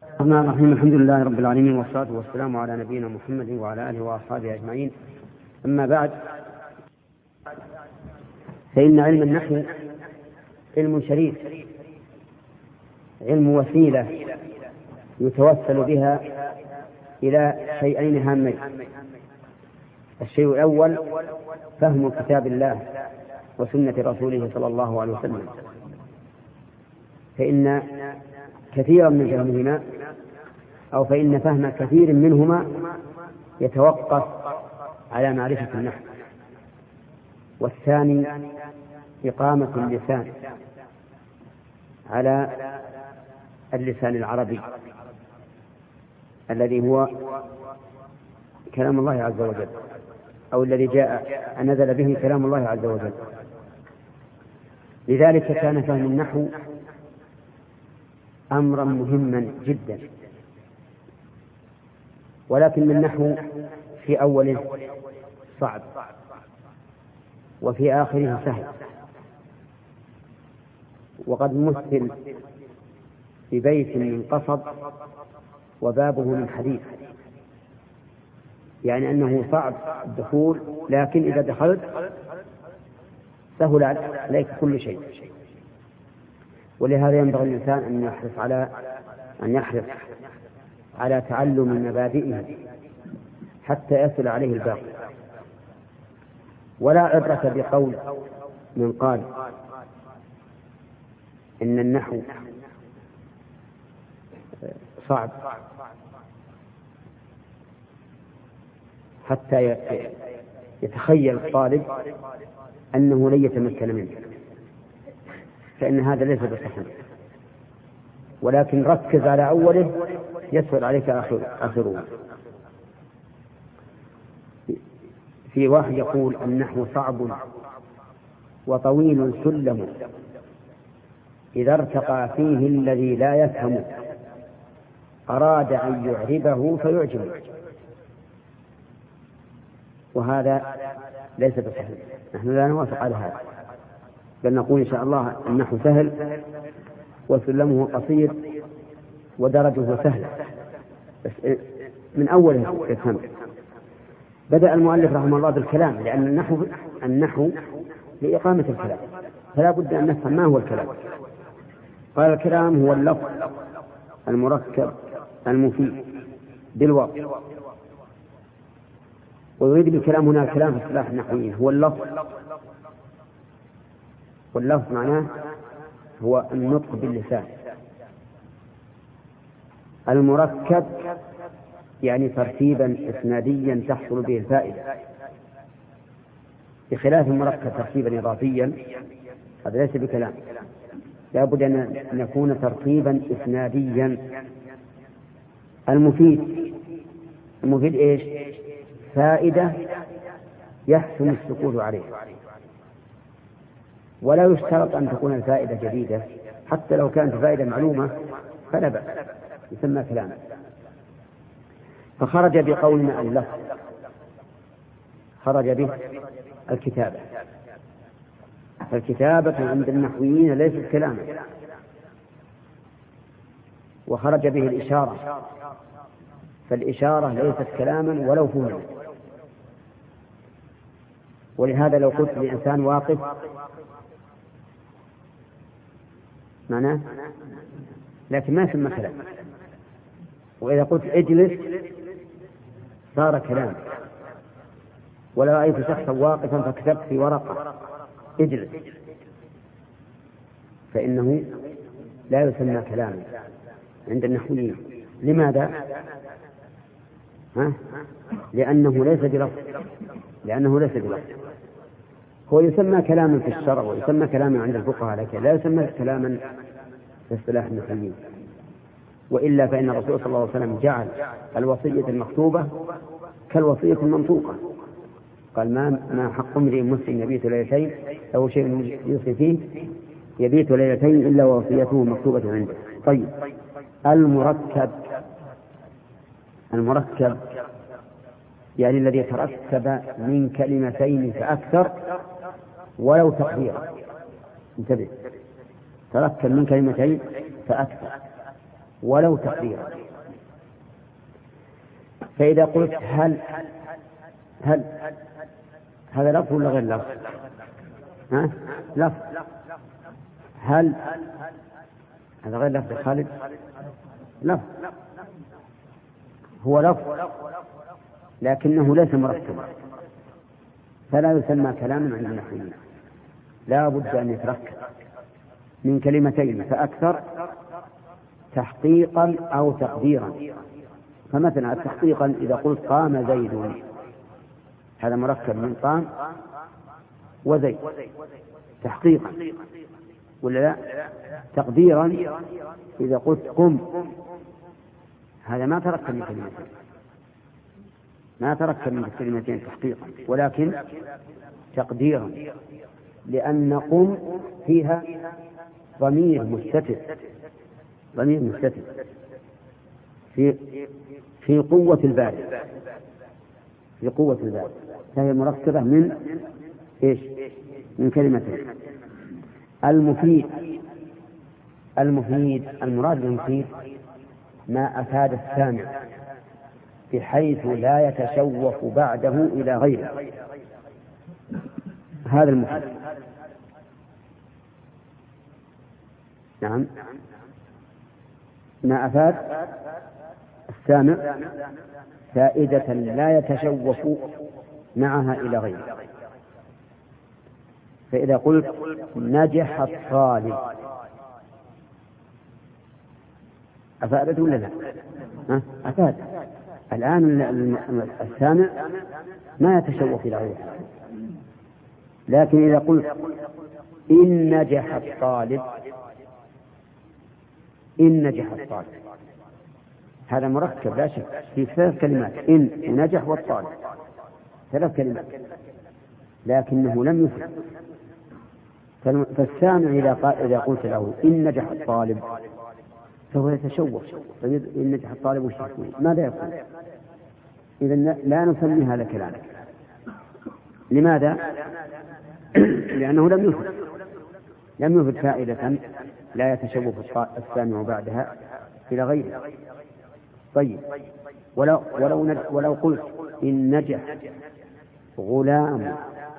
الرحمن الرحيم. الحمد لله رب العالمين، والصلاة والسلام على نبينا محمد وعلى آله وأصحابه أجمعين. أما بعد، فإن علم النحو علم شريف، علم وسيلة يتوسل بها إلى شيئين هامين. الشيء الأول فهم كتاب الله وسنة رسوله صلى الله عليه وسلم، فإن كثيرا من فهمهما أو فإن فهم كثير منهما يتوقف على معرفة النحو. والثاني إقامة اللسان على اللسان العربي الذي هو كلام الله عز وجل، أو الذي نزل به كلام الله عز وجل. لذلك كان فهم النحو أمرا مهما جدا، ولكن النحو في أوله صعب وفي آخره سهل. وقد مثل ببيت من قصب وبابه من حديد، يعني أنه صعب الدخول، لكن إذا دخلت سهل عليك كل شيء. ولهذا ينبغي الإنسان أن يحرص على تعلم مبادئه حتى يصل عليه الباقي. ولا عبرة بقول من قال إن النحو صعب حتى يتخيل الطالب أنه لن يتمكن منه، فإن هذا ليس بصحيح. ولكن ركز على أوله يسهل عليك آخره. في واحد يقول النحو صعب وطويل سلم، إذا ارتقى فيه الذي لا يفهم أراد أن يعربه فيعجبه. وهذا ليس بصحيح، نحن لا نوافق على هذا، بل نقول إن شاء الله النحو سهل وسلمه قصير ودرجه سهل، بس من أوله يفهم. بدأ المؤلف رحمه الله بالكلام، لأن النحو لإقامة الكلام، فلا بد أن نفهم ما هو الكلام. قال الكلام هو اللفظ المركب المفيد بالوقت. ويريد بالكلام هنا الكلام في اصطلاح النحويين هو اللفظ، واللفظ معناه هو النطق باللسان. المركب يعني ترتيبا إسناديا تحصل به الفائدة، بخلاف المركب ترتيبا إضافيا هذا ليس بكلام، لا بد أن يكون ترتيبا إسناديا. المفيد إيش؟ فائدة يحسن السكوت عليها، ولا يشترط أن تكون الفائدة جديدة، حتى لو كانت فائدة معلومة فلا بأس، يسمى كلاما. فخرج بقولنا اللفظ، خرج به الكتابة، فالكتابة عند النحويين ليست كلاما. وخرج به الإشارة، فالإشارة ليست كلاما ولو فهمت. ولهذا لو قلت لإنسان واقف معناه، لكن ما يسمى كلام. وإذا قلت اجلس صار كلام. ولو رأيت شخصا واقفا فكتبت في ورقة اجلس، فإنه لا يسمى كلاما عند النحويين. لماذا؟ لأنه ليس بلفظ. هو يسمى كلاما في الشرع ويسمى كلاما عند الفقهاء، لكن لا يسمى كلاما في اصطلاح النحويين. وإلا فإن الرسول صلى الله عليه وسلم جعل الوصية المكتوبة كالوصية المنطوقة. قال ما حق امرئ مسلم يبيت ليلتين أو شيء يوصي فيه يبيت ليلتين إلا ووصيته مكتوبة عنده. طيب، المركب يعني الذي يتركب من كلمتين فأكثر ولو تقديرا. انتبه، تركب من كلمتين فأكثر ولو تقديرا. فإذا قلت هل هذا لفظ ولا غير لفظ؟ لفظ. هل هذا غير لفظ خالد؟ لفظ، هو لفظ لكنه ليس مركبا، فلا يسمى كلاما عند النحويين، لا بد أن يتركب من كلمتين فأكثر تحقيقا أو تقديرا. فمثلا تحقيقا إذا قلت قام زيد، هذا مركب من قام وزيد تحقيقا، ولا لا؟ تقديرا إذا قلت قم، هذا ما تركب من كلمتين، ما تركب من كلمتين تحقيقا ولكن تقديرا، لأن قم فيها ضمير مستتر في قوة البارد، فهي مركبة من إيش؟ من كلمتين. المفيد المراد بالمفيد ما أفاد السامع بحيث لا يتشوف بعده إلى غيره، هذا المفيد. نعم، ما أفاد السامع فائدة لا يتشوف معها إلى غيره. فإذا قلت نجح الطالب، أفادت ولا لا؟ أفاد. الآن السامع ما يتشوف إلى غيره، لكن إذا قلت إن نجح الطالب، هذا مركب لا شك في 3 كلمات، إن ونجح والطالب 3 كلمات، لكنه لم يفهم. فالسامع إذا قلت له إن نجح الطالب فهو يتشوف، إن نجح الطالب وش يكون؟ ماذا يكون؟ إذن لا نسمي هذا كلامك. لماذا؟ لأنه لم يفد فائدة لا يتشوف السامع بعدها إلى غيره. طيب، ولو قلت إن نجح غلام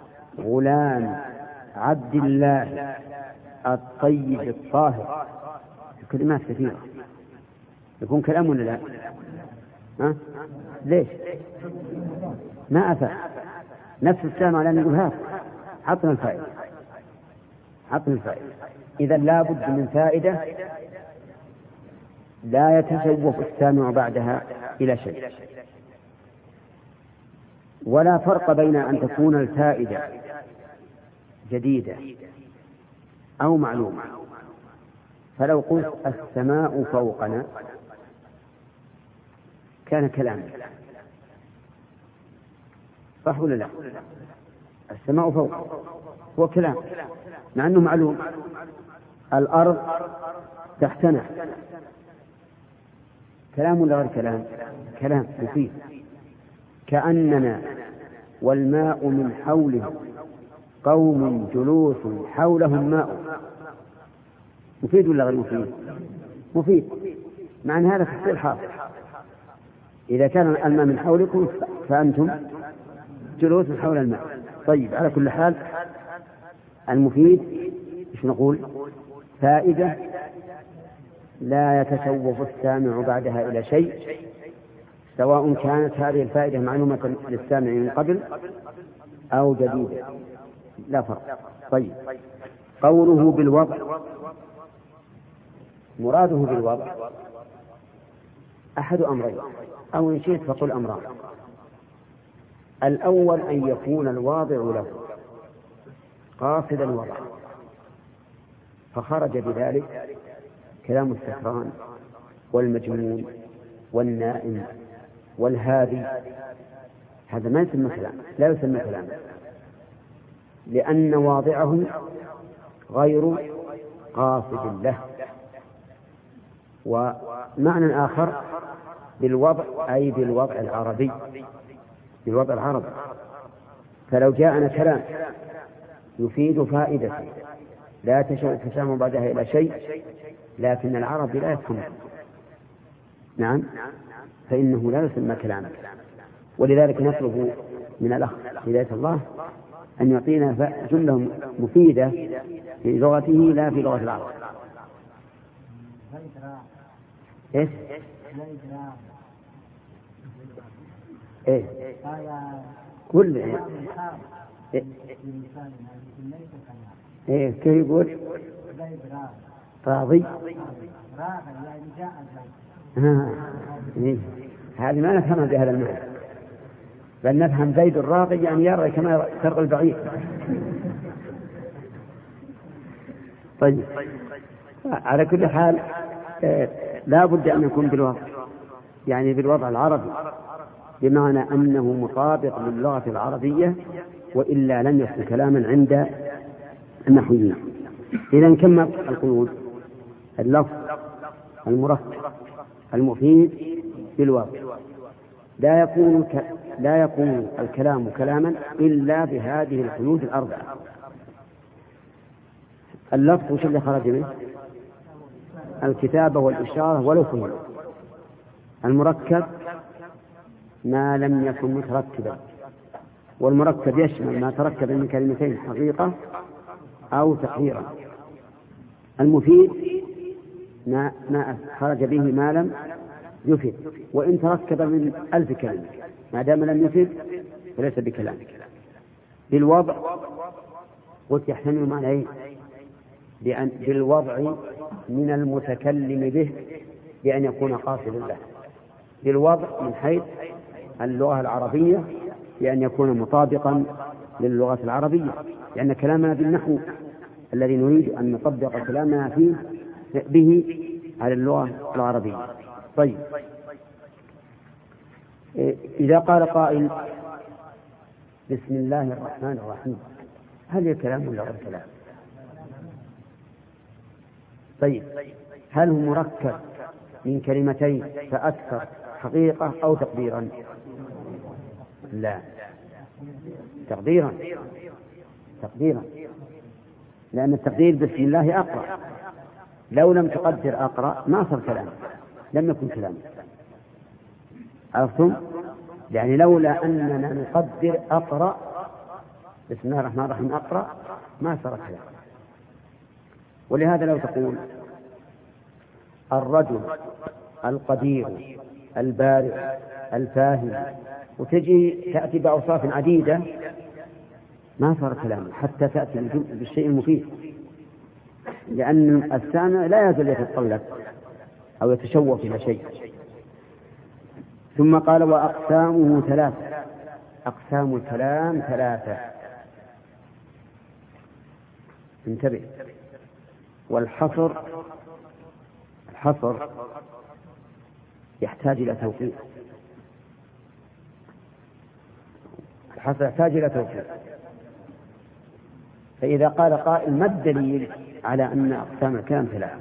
عبد الله الطيب الطاهر، كلمات كثيرة، يكون كلام ولا لا؟ ليش؟ ما أفاد نفس السامع لأن يقول هذا عطنا الفائدة. إذا لا بد من فائدة لا يتشوف السامع بعدها إلى شيء. ولا فرق بين أن تكون الفائدة جديدة أو معلومة. فلو قلت السماء فوقنا كان كلاما، صح ولا لا؟ السماء فوق هو كلام مع أنه معلوم. الأرض تحتنا كلام ولا غير كلام؟ كلام مفيد. كأننا والماء من حوله قوم جلوس حولهم ماء، مفيد ولا غير مفيد؟ مفيد. مع أن هذا تحصيل حاصل، إذا كان الماء من حولكم فأنتم جلوس حول الماء. طيب، على كل حال المفيد إيش نقول؟ فائدة لا يتشوف السامع بعدها إلى شيء، سواء كانت هذه الفائدة معلومة للسامع من قبل أو جديدة، لا فرق. طيب، قوله بالوضع، مراده بالوضع أحد أمرين، أو إن شئت فقل أمران. الأول أن يكون الواضع له قاصد الوضع، فخرج بذلك كلام السكران والمجنون والنائم والهادي، هذا ما يسمى كلام، لا يسمى كلام، لأن واضعه غير قاصد له. ومعنى آخر بالوضع أي بالوضع العربي، بالوضع العربي. فلو جاءنا كلام يفيد فائدة لا تشوف السامع بعدها إلى شيء، لكن العرب لا يفهم، نعم، فإنه لا يسمى كلاما. ولذلك نطلب من الأخ هداية الله أن يعطينا جملة مفيدة في لغته لا في لغة العرب. إيش؟ إيه؟ كل إيه كيف يقول؟ راضي. هذه ما نفهمها بهذا المعنى، بل نفهم زيد الراقي يعني يرى كما ترى البعير. طيب، على كل حال لا بد أن يكون بالوضع، يعني بالوضع العربي، بمعنى أنه مطابق للغة العربية، وإلا لم يكن كلاما عند النحويين. إذن كم القيود؟ اللفظ المركب المفيد بالوضع، لا يكون الكلام كلاما إلا بهذه القيود الأربعة. اللفظ وش اللي خرج منه؟ الكتابة والإشارة ولو فهم. المركب ما لم يكن متركبا، والمركب يشمل ما تركب من كلمتين حقيقة أو تقديرا. المفيد ما خرج به ما لم يفيد، وإن تركب من 1000 كلمة ما دام لم يفيد فليس بكلام. بالوضع قلت يحتمل معنى بالوضع من المتكلم به بأن يكون قاصدا له، بالوضع من حيث اللغة العربية بأن يكون مطابقا للغة العربية، لأن كلامنا بالنحو الذي نريد أن نطبق كلامنا فيه به على اللغة العربية. طيب، إذا قال قائل بسم الله الرحمن الرحيم، هل هي كلام ولا غير كلام؟ طيب، هل هو مركب من كلمتين فأكثر حقيقة أو تقديرا؟ لا، تقديرا، لأن التقدير بسم الله أقرأ، لو لم تقدر أقرأ ما صار كلام، لم يكن كلام. عرفتم؟ يعني لولا أننا نقدر أقرأ بسم الله الرحمن الرحيم أقرأ ما صار كلام. ولهذا لو تقول الرجل القدير البارع الفاهم وتجي تأتي بأوصاف عديدة ما صار كلام حتى تأتي بالشيء المفيد، لأن السامع لا يزال يتطلب أو يتشوق إلى شيء. ثم قال وأقسامه ثلاثة، أقسام الكلام ثلاثة، انتبه. والحصر يحتاج إلى توقيت، الحصر يحتاج إلى توقيت. فإذا قال قائل ما الدليل على أن أقسام الكلام ثلاثة؟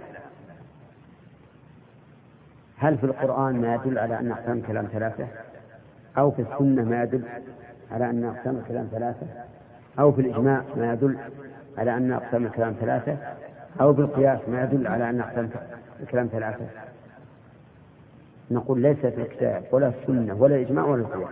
هل في القرآن ما يدل على أن أقسام الكلام ثلاثة؟ أو في السنة ما يدل على أن أقسام الكلام ثلاثة؟ أو في الإجماع ما يدل على أن أقسام الكلام ثلاثة؟ أو بالقياس ما يدل على أن أقسام الكلام ثلاثة؟ نقول ليس في الكتاب ولا السنة ولا الإجماع ولا القياس،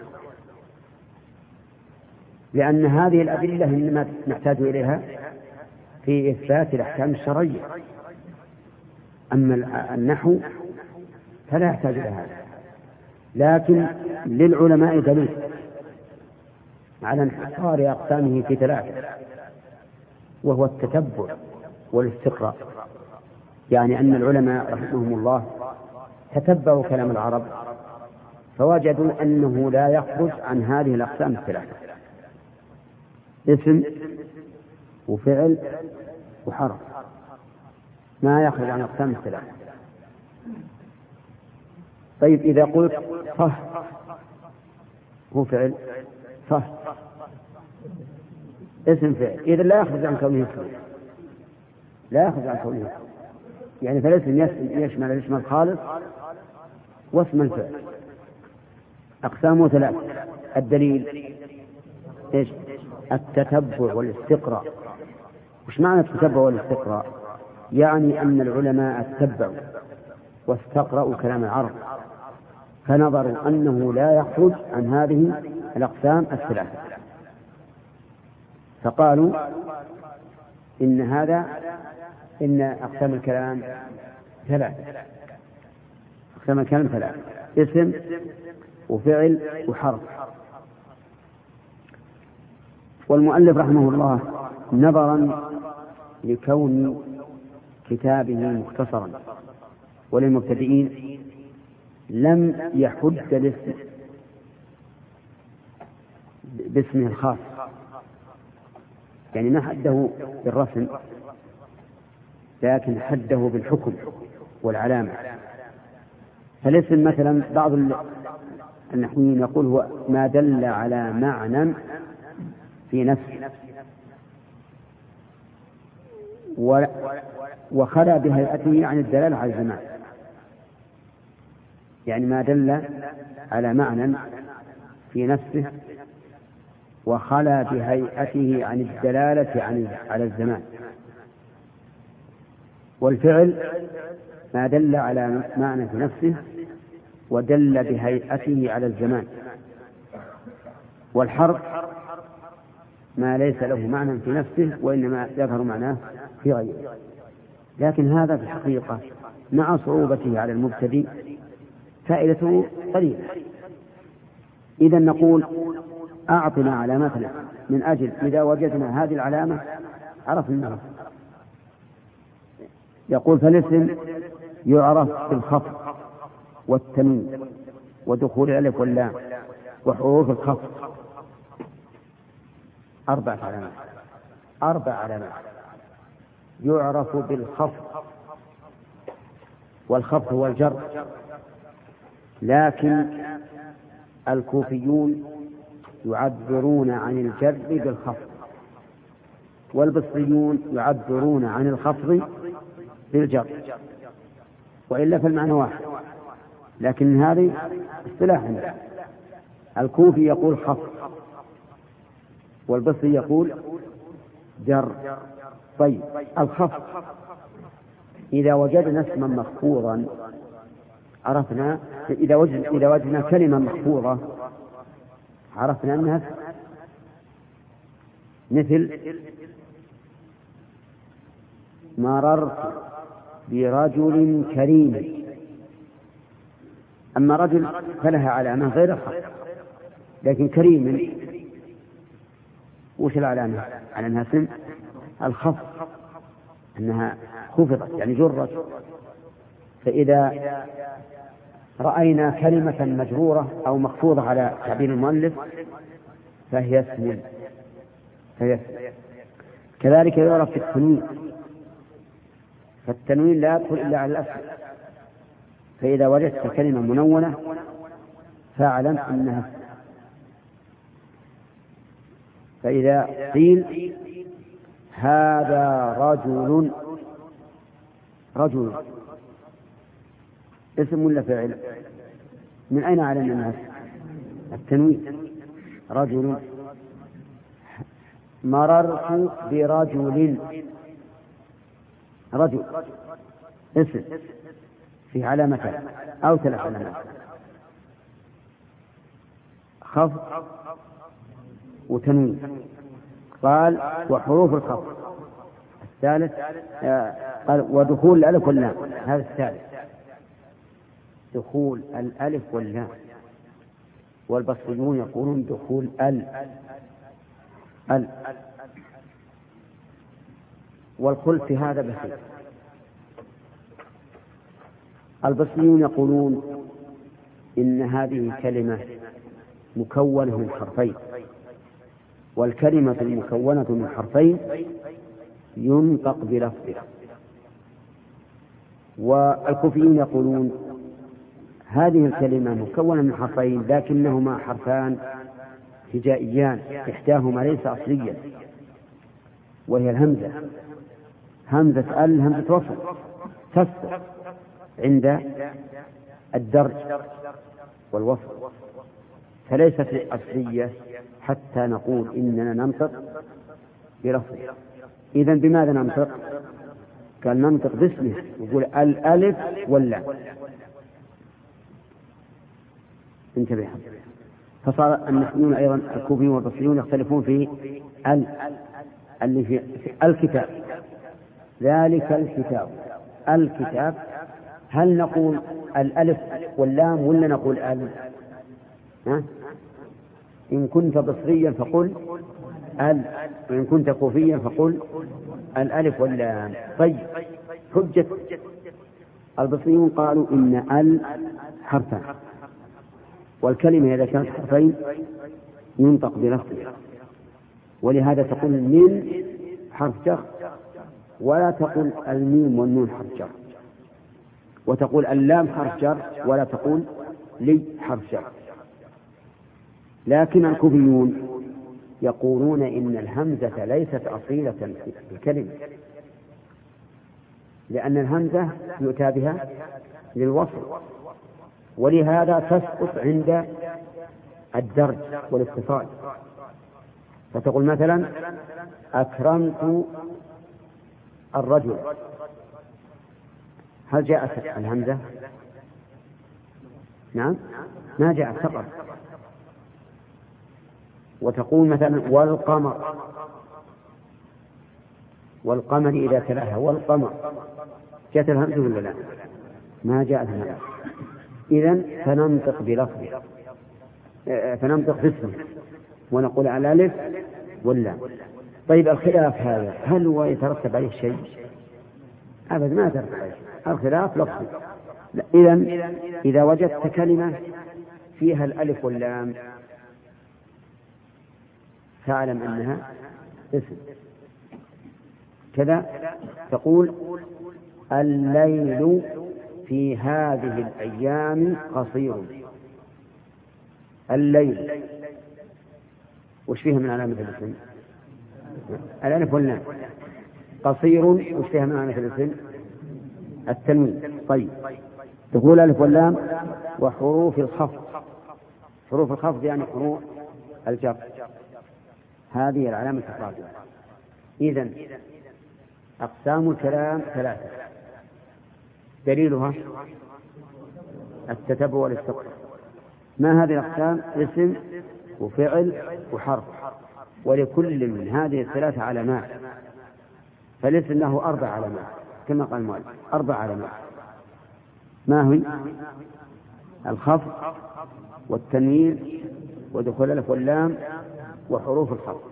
لأن هذه الأدلة إنما نحتاج إليها في إثبات الأحكام الشرعية، أما النحو فلا يحتاج إلى هذا. لكن للعلماء دليل على انحصار أقسامه في ثلاثة، وهو التتبع والاستقراء. يعني أن العلماء رحمهم الله تتبعوا كلام العرب فوجدوا أنه لا يخرج عن هذه الأقسام الثلاثة: اسم وفعل وحرف، ما يخرج عن أقسام الثلاثة. طيب، إذا قلت صح هو فعل، صح اسم فعل، إذا لا يخرج عن كونه اسم، لا يخرج عن كونه اسم. يعني فالاسم يشمل الاسم الخالص واسم الفعل. أقسامه ثلاثة. الدليل إيش؟ التتبع والاستقراء. وش معنى التتبع والاستقراء؟ يعني أن العلماء اتبعوا واستقرأوا كلام العرب فنظروا أنه لا يخرج عن هذه الأقسام الثلاثة، فقالوا إن أقسام الكلام ثلاثة. أقسام الكلام ثلاثة: اسم وفعل وحرف. والمؤلف رحمه الله نظرا لكون كتابه مختصرا وللمبتدئين لم يحد الاسم باسمه الخاص، يعني ما حده بالرسم، لكن حده بالحكم والعلامة. فالاسم مثلا بعض النحويين يقول هو ما دل على معنى في نفسه وخلا بهيئته عن الدلالة على الزمان، يعني ما دل على معنى في نفسه وخلا بهيئته عن الدلالة على الزمان. والفعل ما دل على معنى في نفسه ودل بهيئته على الزمان. والحرف ما ليس له معنى في نفسه وإنما يظهر معناه في غيره. لكن هذا في الحقيقة مع صعوبته على المبتدئ فائدته قليلة. إذا نقول أعطنا علامتنا من أجل إذا وجدنا هذه العلامة عرفنا. يقول فالاسم يعرف بالخفض والتنوين ودخول الألف واللام وحروف الخفض. 4 علامات. 4 علامات. يعرف بالخفض، والخفض هو الجر، لكن الكوفيون يعبرون عن الجر بالخفض، والبصريون يعبرون عن الخفض بالجر، وإلا فالمعنى واحد، لكن هذه اصطلاح. الكوفي يقول خفض والبصري يقول جر. طيب الخفض إذا وجدنا اسما مخفوضا عرفنا، إذا وجدنا كلمة مخفوضة عرفنا أنها مثل مررت برجل كريم. أما رجل فلها علامة غير الخفض، لكن كريم وش العلامة على أنها اسم؟ الخفض، أنها خفضت يعني جرت. فإذا رأينا كلمة مجرورة أو مخفوضة على تعبير المؤلف فهي اسم. كذلك يعرف في التنوين، فالتنوين لا يدخل إلا على الأصل، فإذا وجدت كلمة منونة فاعلم أنها. فإذا قيل هذا رجل اسم ولا فعل؟ من أين علم الناس؟ التنوين. رجل. مررت برجل، رجل اسم في علامتين أو 3 علامات: خفض وتنوين. قال وحروف الخفض. الثالث قال ودخول الألف واللام، هذا الثالث، دخول الألف واللام. والبصريون يقولون دخول ال. والخلف في هذا بسيط. البصريون يقولون إن هذه كلمة مكونة من حرفين، والكلمة المكونة من حرفين ينطق بلفظها. والكوفيون يقولون هذه الكلمة مكونة من حرفين لكنهما حرفان هجائيان، إحداهما ليس أصليا وهي الهمزة، همزة همزة وصل تسقط عند الدرج والوصل، فليست أصلية حتى نقول إننا ننطق بلفظه. إذن بماذا ننطق؟ قال ننطق باسمه، يقول الألف واللام. انتبه. فصار النحويون أيضا الكوفيون والبصريون يختلفون في اللي في الكتاب. ذلك الكتاب، الكتاب، هل نقول الألف واللام ولا نقول إن كنت بصريا فقل وإن كنت كوفيا فقل الألف واللام. طيب، حجة البصريون قالوا إن حرفان، والكلمة إذا كانت حرفين ينطق بلفظها، ولهذا تقول من حرف جر، ولا تقول الميم والنون حرف جر، وتقول اللام حرف جر ولا تقول لي حرف جر. لكن الكوفيون يقولون إن الهمزة ليست أصيلة في الكلمة، لأن الهمزة يؤتى بها للوصل، ولهذا تسقط عند الدرج والاتصال. فتقول مثلا أكرمت الرجل، هل جاءت الهمزة؟ نعم، ما جاءت، فقط. وتقول مثلا والقمر إذا تلاها، والقمر، جاءت الهمزة ولا لا؟ ما جاءت الهمزة. إذن فننطق بلفظه، فننطق باسمه ونقول على الألف واللام. طيب، الخلاف هذا هل هو يترتب عليه شيء؟ أبدا ما يترتب عليه شيء، الخلاف لفظي. إذن إذا وجدت كلمة فيها الألف واللام فاعلم أنها اسم. كذا تقول الليل في هذه الأيام قصير. الليل وش فيها من علامة الاسم؟ الألف واللام. قصير وش فيها من علامة الاسم؟ التنوين. طيب، تقول الألف واللام وحروف الخفض. حروف الخفض يعني حروف الجر، هذه العلامة الرابعة. إذن أقسام الكلام ثلاثة، دليلها التتبع والاستقراء. ما هذه الأقسام؟ اسم وفعل وحرف، ولكل من هذه الثلاثة علامات. فالاسم له 4 علامات كما قال المؤلف، 4 علامات. ما هي؟ الخفض والتنوين ودخول الألف واللام وحروف الخفض.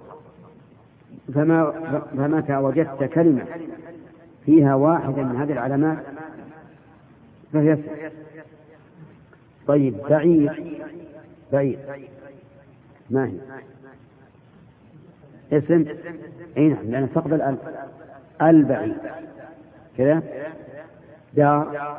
فمتى وجدت كلمة فيها واحدة من هذه العلامات فهي اسم. طيب، بعيد ما هي؟ اسم. اي نعم، لأن تقبل البعيد كذا. دار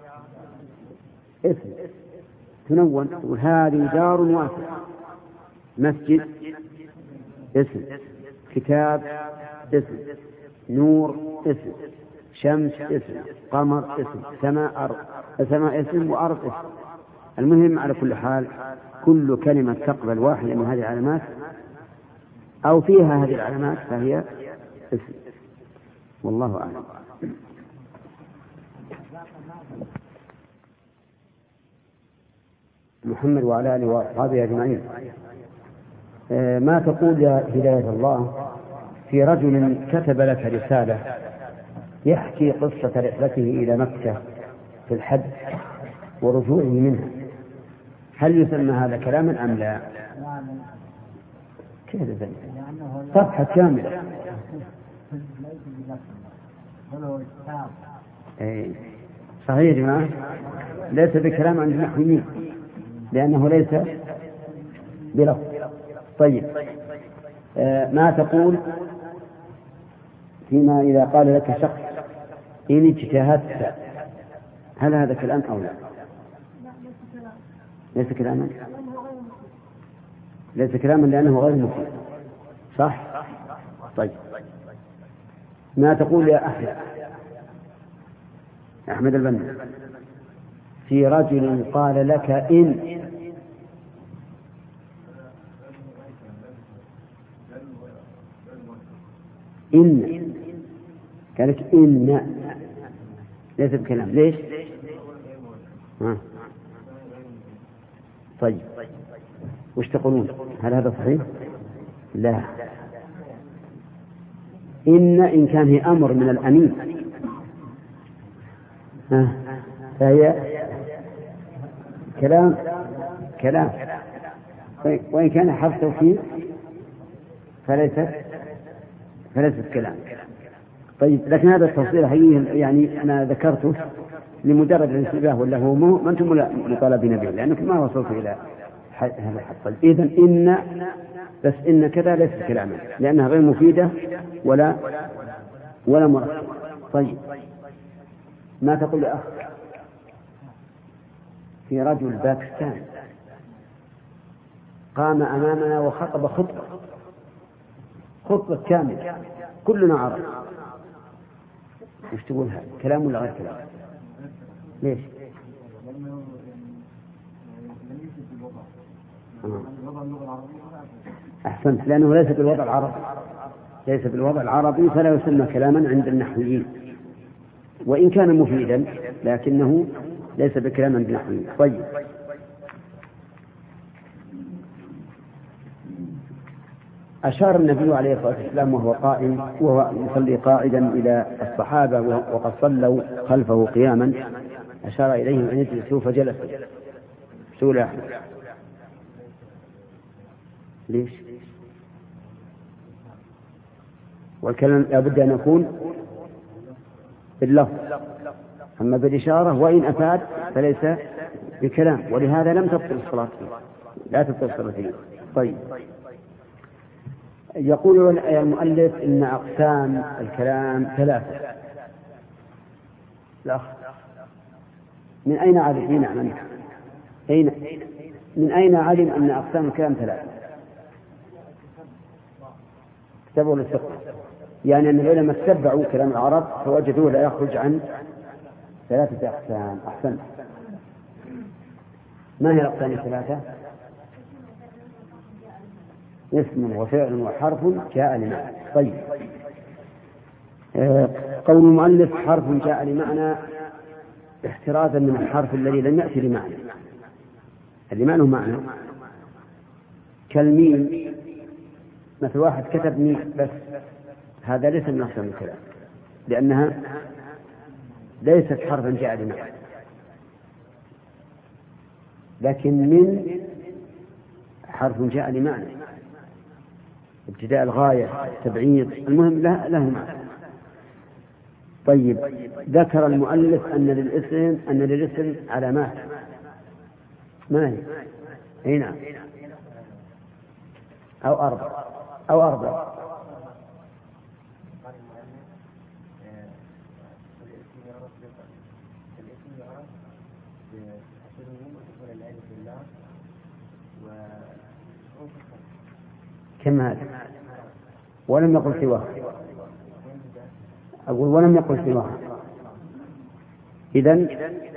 اسم، تنون، وهذه دار واسعة. مسجد اسم، كتاب اسم، نور اسم، شمس اسم، قمر اسم، سماء اسم، وأرض اسم. المهم على كل حال كل كلمة تقبل واحدة من هذه العلامات أو فيها هذه العلامات فهي اسم. والله أعلم. محمد وعلى آله وأصحابه أجمعين. ما تقول يا هداية الله في رجل كتب لك رسالة يحكي قصة رحلته إلى مكة في الحج ورجوعه منها، هل يسمى هذا كلاما أم لا؟ كيف ذلك؟ صفحة كاملة. صحيح يا جماعة، ليس بكلام عند النحويين لأنه ليس بلفظ. طيب، ما تقول فيما إذا قال لك شخص إن اجتهدت، هل هذا كلام أو لا؟ ليس كلاما، ليس كلاما لأنه غير مفيد، صح؟ طيب، ما تقول يا أحمد البنا في رجل قال لك إن قال لك إن، ليس بكلام. ليش؟ طيب وش تقولون؟ هل هذا صحيح؟ لا. إن كان هي أمر من الأمين فهي كلام وإن كان حرف توكيد فليست كلام. طيب لكن هذا التفصيل يعني أنا ذكرته لمجرد الانتباه ولا هو ما أنتم مطالبين به لأنكم ما وصلتوا إلى هذا الحد. طيب إذن بس إن كذا ليست كلاما لأنها غير مفيدة ولا مركبة. طيب ما تقول لأخ في رجل باكستاني قام أمامنا وخطب خطبة كاملة كلنا عرب، وش تقول هذا؟ كلام ولا غير كلام؟ ليش؟ أحسنت، لأنه ليس بالوضع العربي فلا يسمى كلاما عند النحويين، وإن كان مفيدا لكنه ليس بكلام عند النحويين. طيب أشار النبي عليه الصلاة والسلام وهو يصلي قائدا إلى الصحابة وقد صلوا خلفه قياما، أشار إليهم أن يجلسوا فجلسوا. سؤال ليش؟ والكلام لابد أن يكون باللفظ، أما بالإشارة وإن أفاد فليس بكلام، ولهذا لم تبطل الصلاة لا تبطل الصلاة. طيب يقول المؤلف إن أقسام الكلام 3. الأخ من أين علم؟ من أين علم أن أقسام الكلام 3؟ كتبوا للفقه، يعني أن العلماء اتبعوا كلام العرب فوجدوه لا يخرج عن 3 أقسام. أحسن، ما هي الأقسام 3؟ اسم وفعل وحرف جاء لمعنى. طيب قول المؤلف حرف جاء لمعنى احترازا من الحرف الذي لم يأتي لمعنى، اللي ما له معنى كالميم، مثل واحد كتب ميم بس، هذا ليس من أقسام الكلام لأنها ليست حرفا جاء لمعنى. لكن من حرف جاء لمعنى، ابتداء الغاية، التبعيض، المهم له معنى. طيب ذكر المؤلف أن للاسم علامات، ما هي؟ أي نعم، أو أربع. كم هذا؟ ولم يقل سواه. أقول ولم يقل سواه. إذن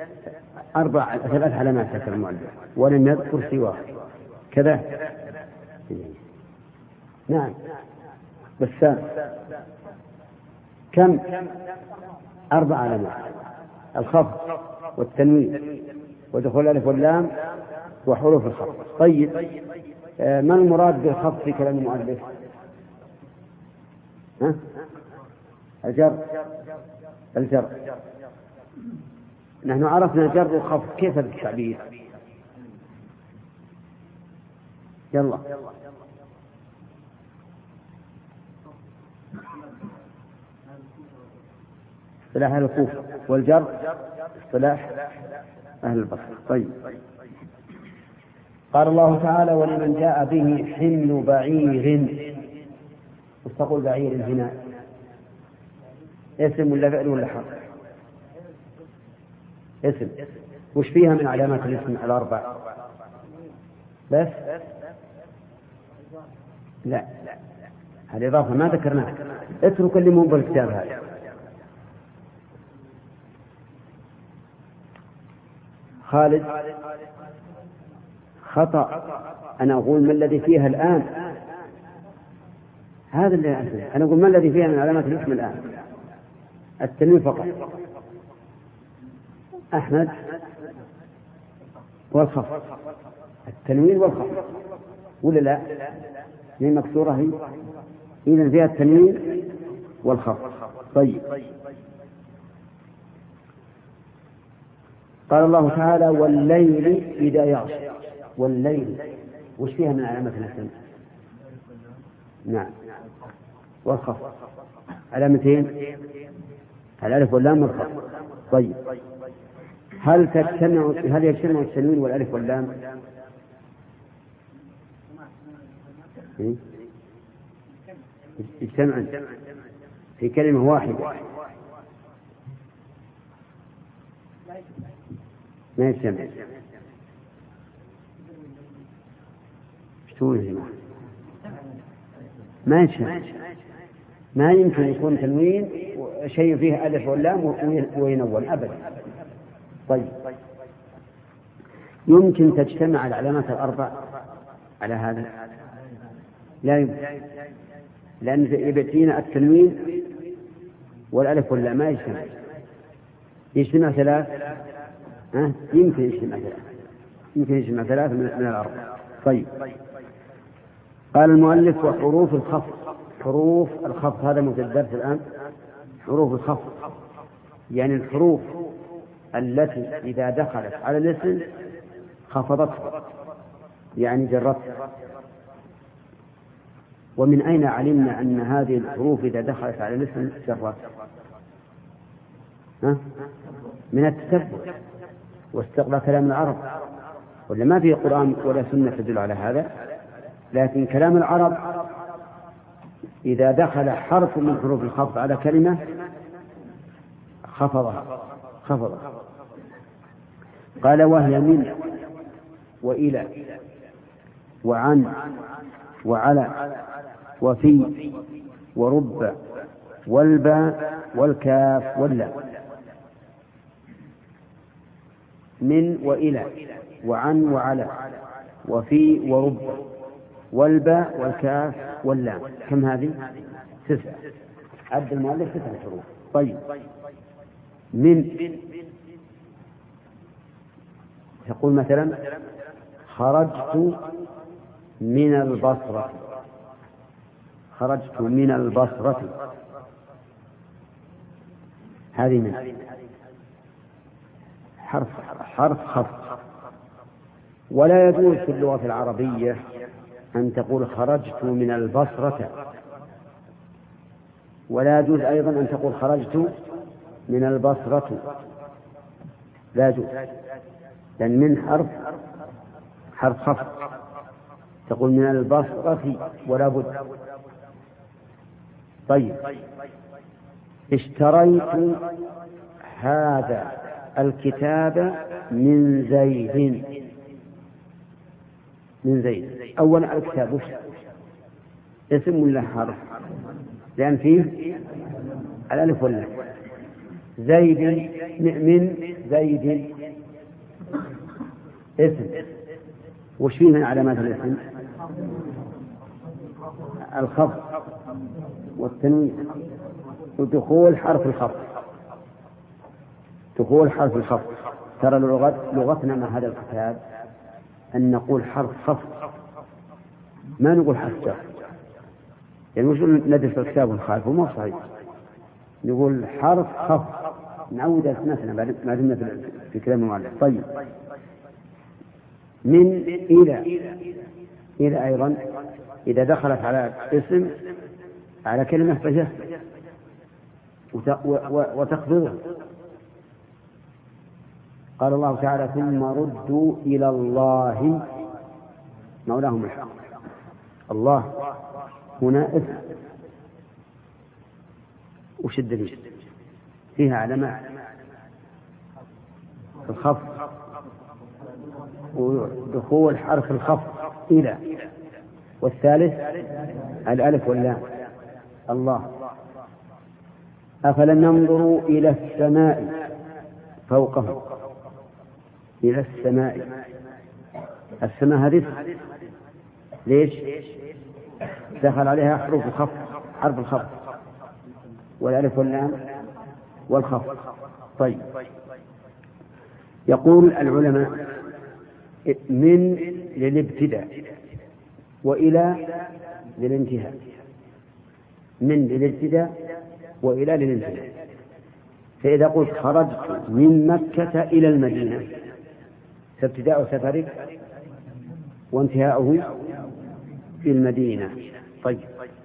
3 علامات ذكر المؤلف ولم يذكر سواه كذا. نعم بسام، كم؟ 4 علامات: الخفض والتنوين ودخول الألف واللام وحروف الخفض. طيب ما المراد بالخفض في كلام المؤلف؟ الجر. نحن عرفنا جر والخفض، كيف التعبير؟ يلا اصطلاح أهل الكوفة، والجر اصطلاح أهل البصرة. طيب قال الله تعالى: ولمن جاء به حمل بعير. وتقول بعير هنا اسم ولا فعل ولا حرف؟ اسم. وش فيها من علامات الاسم 4 بس؟ لا، هذه إضافة ما ذكرناها، اترك اللي مو بالكتاب هذا. خالد خطأ، أنا أقول ما الذي فيها الآن، هذا اللي أنا أقول ما الذي فيها من علامات الاسم الآن، التنوين فقط. أحمد والخفض. التنوين والخفض ولا لا؟ هي مكسورة هي، إذن فيها التنوين والخفض. طيب، قال الله تعالى والليل إذا يغشى. والليل وش فيها من علامة الاسم؟ نعم، والخفض علامتين، الألف واللام والخفض. طيب، هل يجتمع التنوين والألف واللام؟ يجتمعان في كلمة واحدة؟ ما يجتمع. ما يجتمع، ما يمكن يكون تنوين شيء فيه ألف واللام وينون أبدا. طيب، يمكن تجتمع العلامات الأربع على هذا؟ لا يمكن، لأن يبتين التنوين والألف واللام ما يجتمع. يجتمع ثلاث، يمكن يجتمع ثلاث من الأربع. طيب، قال المؤلف وحروف الخفض. حروف الخفض هذا متدرس الآن. حروف الخفض يعني الحروف التي إذا دخلت على الاسم خفضته، يعني جرته. ومن أين علمنا أن هذه الحروف إذا دخلت على الاسم جرت؟ من التتبع واستقبال كلام العرب، ولا ما في قرآن ولا سنة تدل على هذا، لكن كلام العرب إذا دخل حرف من حروف الخفض على كلمة خفضها. قال وهي من وإلى وعن وعلى وفي ورب والباء والكاف واللام. من وإلى وعن وعلى وفي ورب والباء والكاف واللام. كم هذه؟ 9. عد المؤلف 9 حروف. طيب، من تقول مثلا خرجت من البصرة. خرجت من البصرة، هذه من حرف خفض. ولا يجوز في اللغة العربية أن تقول خرجت من البصرة، ولا يجوز أيضا أن تقول خرجت من البصرة، لا يجوز، لأن من حرف خفض. تقول من البصرة ولا بد. طيب، اشتريت هذا الكتاب من زيد. من زيد، أولا الكتاب وش اسم ولا حرف؟ لأن فيه الألف واللام. زيد، من زيد اسم، وش فيه من علامات الاسم؟ الخفض والتنوين ودخول حرف الخفض. دخول حرف الخفض. ترى لغتنا مع هذا الكتاب أن نقول حرف خفض، ما نقول حرف جر. يعني مش ندرس الكتاب ونخالفه، مو صحيح. نقول حرف خفض، نعود أسمتنا ما دمنا في كلام المؤلف. طيب، من إلى أيضا إذا دخلت على اسم على كلمة فجأة وتخفضه. قال الله تعالى ثم ردوا إلى الله مولاهم الحق. الله هنا اسم، وش الدليل؟ فيها علامات الخفض ودخول حرف الخفض إلى، والثالث الألف واللام. الله. أفلم ينظروا إلى السماء فوقهم. إلى السماء، السماء هذه ليش؟ دخل عليها حروف الخفض، حرف الخفض والألف واللام والخفض. طيب، يقول العلماء من للابتداء وإلى للانتهاء، من للابتداء وإلى للانتهاء. فإذا قلت خرجت من مكة إلى المدينة فابتداء سفرك وانتهاؤه في المدينة. طيب،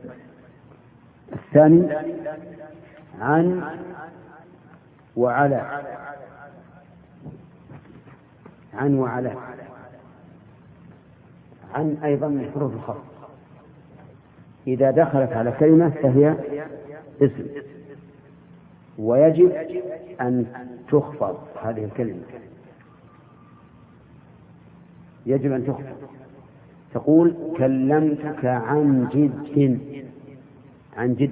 الثاني عن وعلى. عن وعلى، عن أيضا من حروف الخفض، إذا دخلت على كلمة فهي اسم، ويجب أن تخفض هذه الكلمة، يجب أن تخفض. تقول كلمتك عن جد. عن جد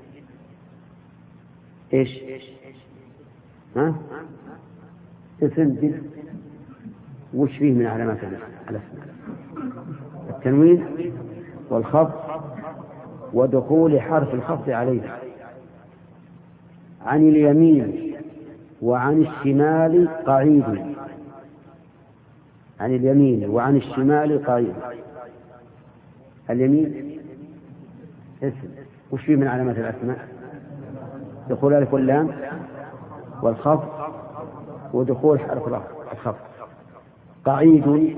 إيش؟ ها؟ اسم جد وش فيه من علامات الاسم؟ التنوين والخفض ودخول حرف الخفض عليه. عن اليمين وعن الشمال قعيد. عن اليمين وعن الشمال قعيد. اليمين اسم، وش فيه من علامات الأسماء؟ دخول ألف واللام والخفض ودخول حرف الخفض. قعيد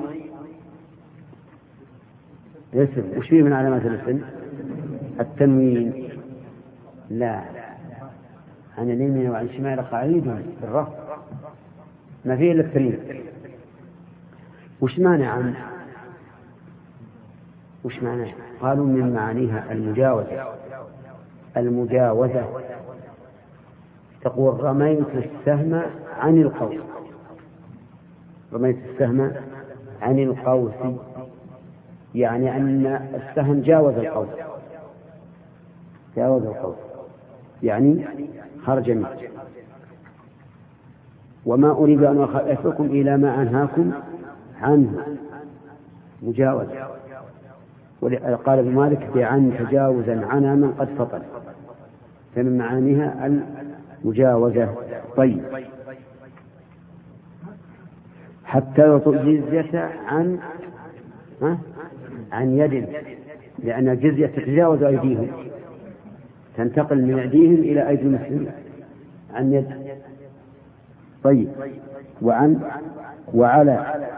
اسم، وش فيه من علامات الاسم؟ التنوين. لا، عن اليمين وعن الشمال قعيد بالرفع، ما فيه إلا التنوين. وش معنى عن؟ وش معنى؟ قالوا من معانيها المجاوزة. المجاوزة تقول رميت السهم عن القوس. رميت السهم عن القوس يعني أن السهم جاوز القوس. جاوز القوس يعني خرج منه. وما أريد أن أخذكم إلى ما أنهاكم عنه مجاوز. قال ابن مالك بعن تجاوزا عنا من قد فطن، فمن معانيها المجاوزة. طيب، حتى يعطوا الجزية عن يد، لأن الجزية تتجاوز أيديهم، تنتقل من أيديهم إلى أيدي المسلمين. عن يد. طيب، وعن وعلى.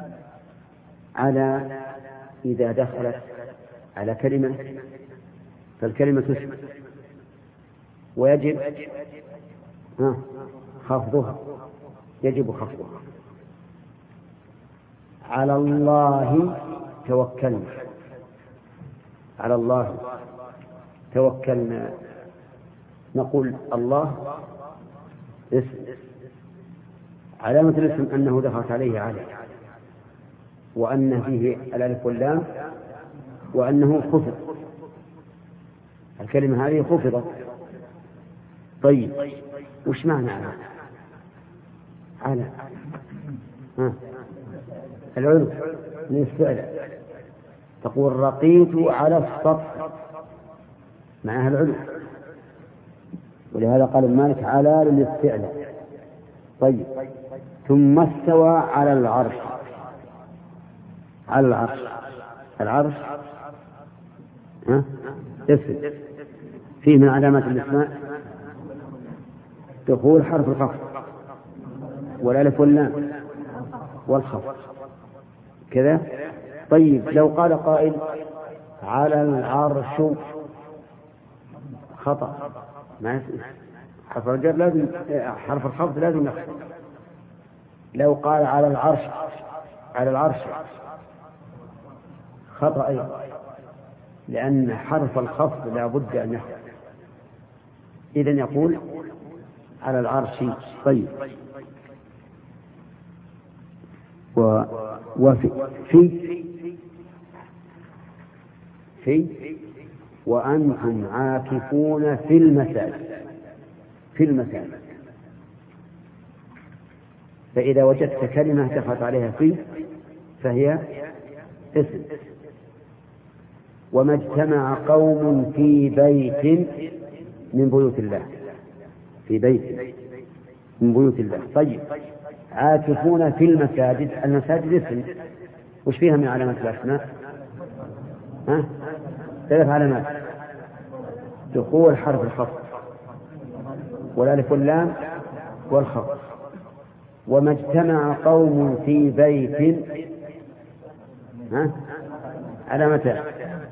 على إذا دخلت على كلمة فالكلمة اسم، ويجب خفضها، يجب خفضها. على الله توكلنا. على الله توكلنا. نقول الله اسم، علامة الاسم أنه دخلت عليه على، وأن فيه الألف واللام، وأنه خفض. الكلمة هذه خفضت. طيب، وش معنى على؟ العلو من الفعل. تقول رقيت على السطح، معناها العلو، ولهذا قال المالك على للاستعلاء. طيب، ثم استوى على العرش. على العرش. العرش اسم، فيه من علامات الاسماء دخول حرف الخفض والالف واللام والخفض كذا. طيب، لو قال قائل على العرش خطأ، ما حرف الجر لازم، حرف الخفض لازم يخفض. لو قال على العرش، على العرش خطأ أيضا، لأن حرف الخفض لا بد أن يخفض. إذن يقول على العرش. طيب، في وأنتم عاكفون في المساجد. في المساجد، فإذا وجدت كلمة دخلت عليها في فهي اسم. وما اجتمع قوم في بيت من بيوت الله. في بيت من بيوت الله. طيب، عاكفون في المساجد. المساجد اسم، وش فيها من علامات الأسماء؟ 3 علامات: دخول حرف الخفض والألف واللام والخفض. وما اجتمع قوم في بيت، علامتان،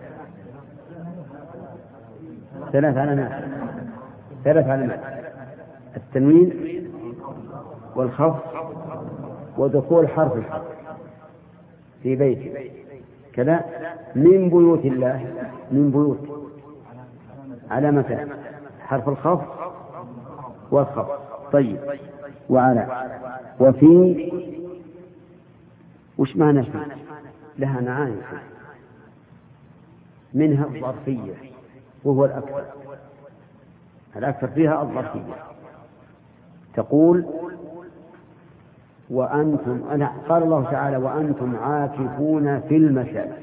3 علامات، 3 علامات: التنوين والخفض ودخول حرف الخفض في بيت كذا من بيوت الله. من بيوت علامتان: حرف الخفض والخفض. طيب، وعلى وفي وش معنى في؟ لها معاني، منها الظرفية وهو الأكثر فيها الظرفية. تقول وأنتم، قال الله تعالى وأنتم عاكفون في المساجد.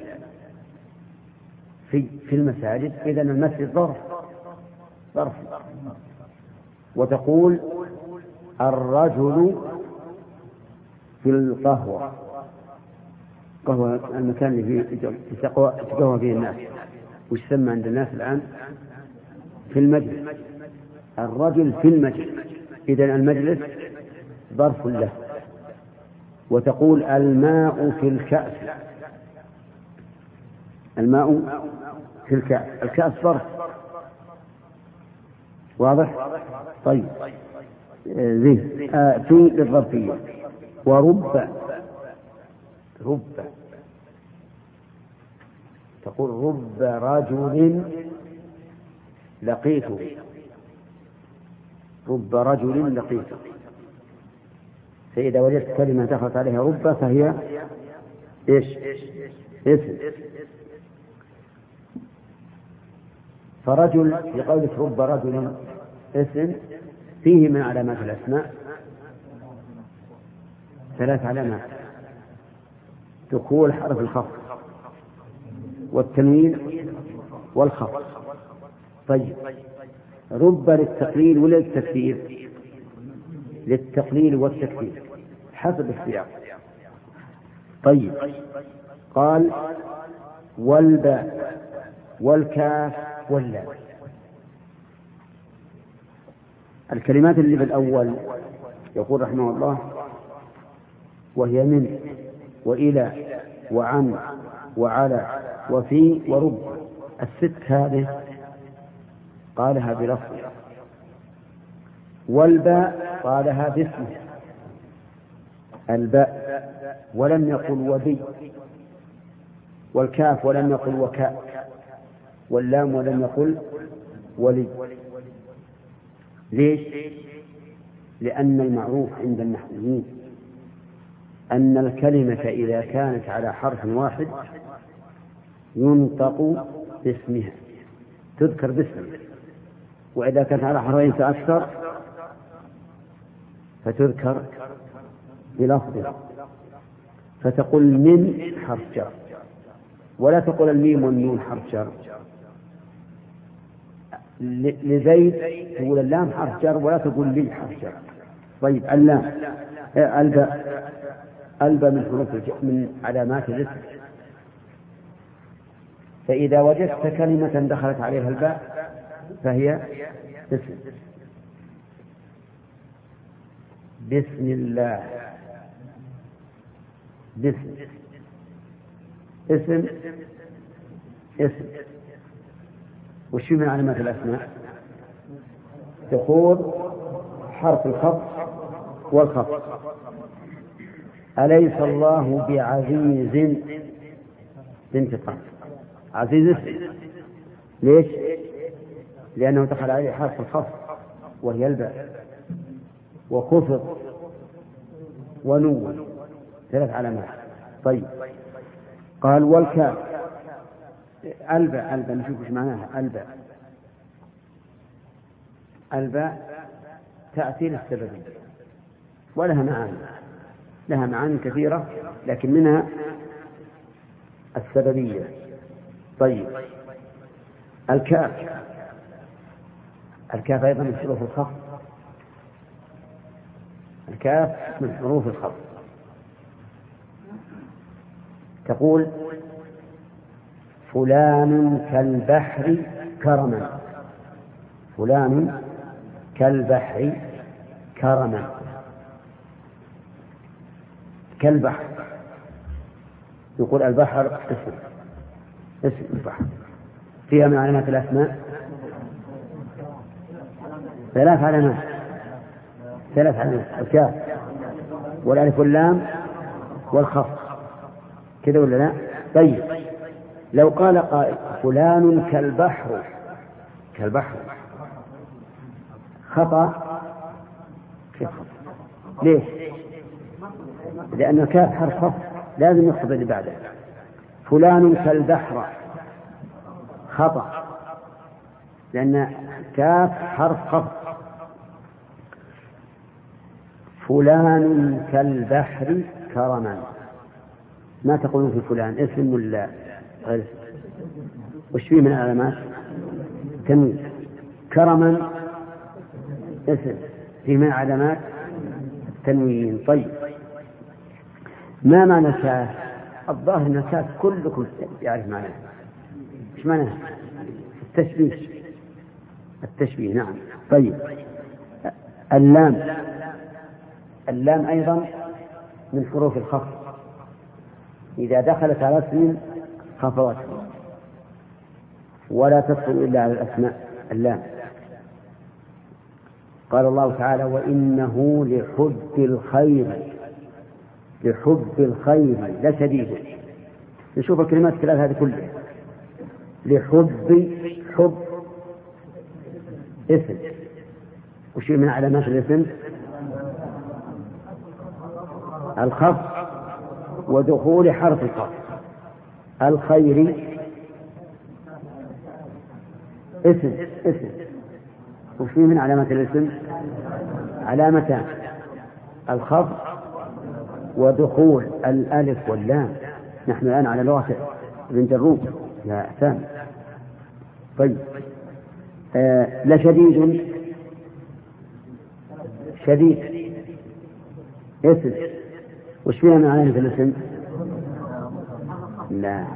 في المساجد، إذن المسجد ظرف. وتقول الرجل في القهوة، قهوة المكان اللي يتقهوى فيه الناس، وش سمى عند الناس الآن؟ في المجلس. الرجل في المجلس، إذن المجلس ظرف له. وتقول الماء في الكأس. الماء في الكأس، الكأس ظرف. واضح؟ طيب، زين. في للظرفية. ورب، تقول رب رجل لقيته. رب رجل لقيته، فإذا وجدت كلمة دخلت عليها رب فهي إيش؟ اسم. فرجل في قولك رب رجل اسم فيه من علامات الأسماء 3 علامات: دخول حرف الخفض والتنوين والخفض. طيب، رب للتقليل ولا للتكثير؟ للتقليل والتكثير حسب السياق. طيب، قال والباء والكاف واللام. الكلمات اللي بالأول يقول رحمه الله وهي من وإلى وعن وعلى وفي ورب، الست هذه قالها بلفظ. والباء قالها باسمه الباء ولم يقل وبي. والكاف ولم يقل وكاء. واللام ولم يقل ولي. ليش؟ لأن المعروف عند النحويين أن الكلمة إذا كانت على حرف واحد ينطق باسمها، تذكر باسمها، وإذا كانت على حرفين فأكثر فتذكر بلفظها. فتقول من حرف جر، ولا تقول الميم والنون حرف جر. لزيد تقول اللام حرف جر ولا تقول لي حرف جر. طيب، اللام الباء من حروف من علامات الاسم، فإذا وجدت كلمة دخلت عليها الباء فهي اسم. بسم الله، بسم اسم. وش من علامات الأسماء؟ دخول حرف الخفض والخفض. أليس الله بعزيز بانتقام. عزيز اسم. ليش؟ لأنه دخل عليه حرف الخفض وهي الباء، وخفض ونون، 3 علامات. طيب، قال والكاف الباء نشوف ايش معناها. الباء تأتي للسببية ولها معاني، لها معاني كثيرة، لكن منها السببية. طيب، الكاف أيضا من حروف الخفض. الكاف من حروف الخفض. تقول فلان كالبحر كرما. فلان كالبحر كرما. كالبحر يقول البحر اسم البحر. فيها من علامات الأسماء 3 علامات. 3 علامات: الكاف والألف واللام والخفض. كذا ولا لا؟ طيب لو قال قائل فلان كالبحر خطأ. كيف خطأ؟ ليش؟ لأن الكاف حرف خفض لازم يخفض اللي بعده. فلان كالبحر خطأ لأن كاف حرف خفض. فلان كالبحر كرما. ما تقولون في فلان اسم ولا غير اسم؟ وش فيه من علامات؟ تنوين. كرما اسم فيه من علامات التنوين. طيب ما معنى كاف؟ الظاهر ان كاف كلكم يعرف معناه. ايش معناه؟ التشبيه. نعم. طيب اللام أيضا من حروف الخفض. إذا دخلت على اسم خفضته ولا تدخل إلا على الأسماء. اللام قال الله تعالى وإنه لحب الخير لشديد. نشوف الكلمات الثلاث هذه كلها. حب اسم. وشيء من علامات الاسم الخفض ودخول حرف الخفض. الخير اسم. وشيء من علامات الاسم علامتان: الخفض ودخول الألف واللام. نحن الآن على لغة ابن جروب لا أحسان. طيب لشديد اسم. وش فيها من علامة الاسم؟ لا،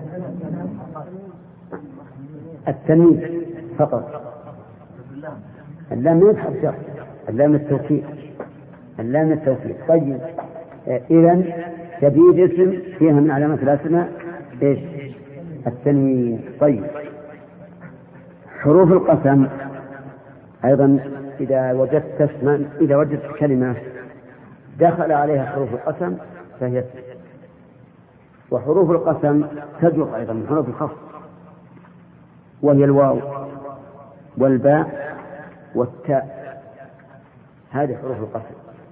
التنوين فقط. اللام ما يبحث شرط. اللام التوكيد. طيب إذن شديد اسم فيها من علامات الأسماء إيش؟ التنوين. طيب حروف القسم أيضا إذا وجدت كلمة دخل عليها حروف القسم فهي اسم. وحروف القسم تجر أيضا من حروف الخفض، وهي الواو والباء والتاء. هذه حروف القسم.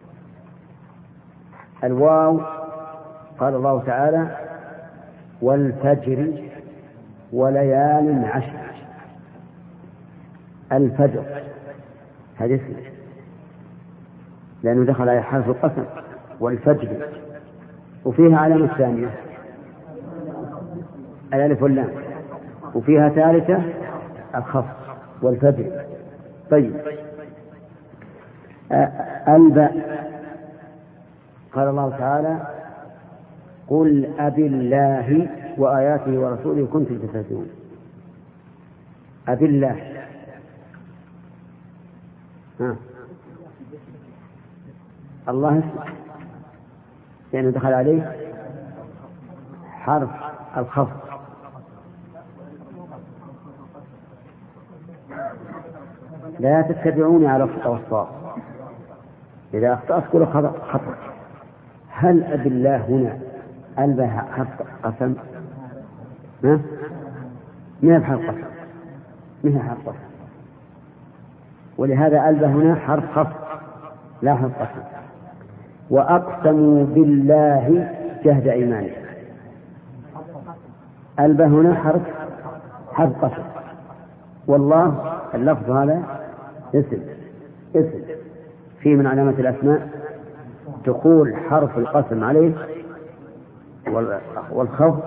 الواو قال الله تعالى والفجر وليال عشر. الفجر هذا اسم لأنه دخل على حرف القسم. والفجر وفيها علامة ثانية الألف واللام، وفيها ثالثة الخفض والفجر. طيب الباء قال الله تعالى قل أبي الله وآياته ورسوله كنتم تستهزئون. أبي الله الله اسم لأنه دخل عليه حرف الخفض. لا تتبعوني على الخطأ والصواب. إذا أخطأت كل خطأ. هل أبي الله هنا ألبى حرف قسم؟ من حرف قسم، من حرف قسم، ولهذا ألبى هنا حرف خفض لا حرف قسم. وأقسموا بالله جهد أيمانهم. ألبى هنا حرف قسم. والله اللفظ هذا اسم فيه من علامة الأسماء دخول حرف القسم عليه والخفض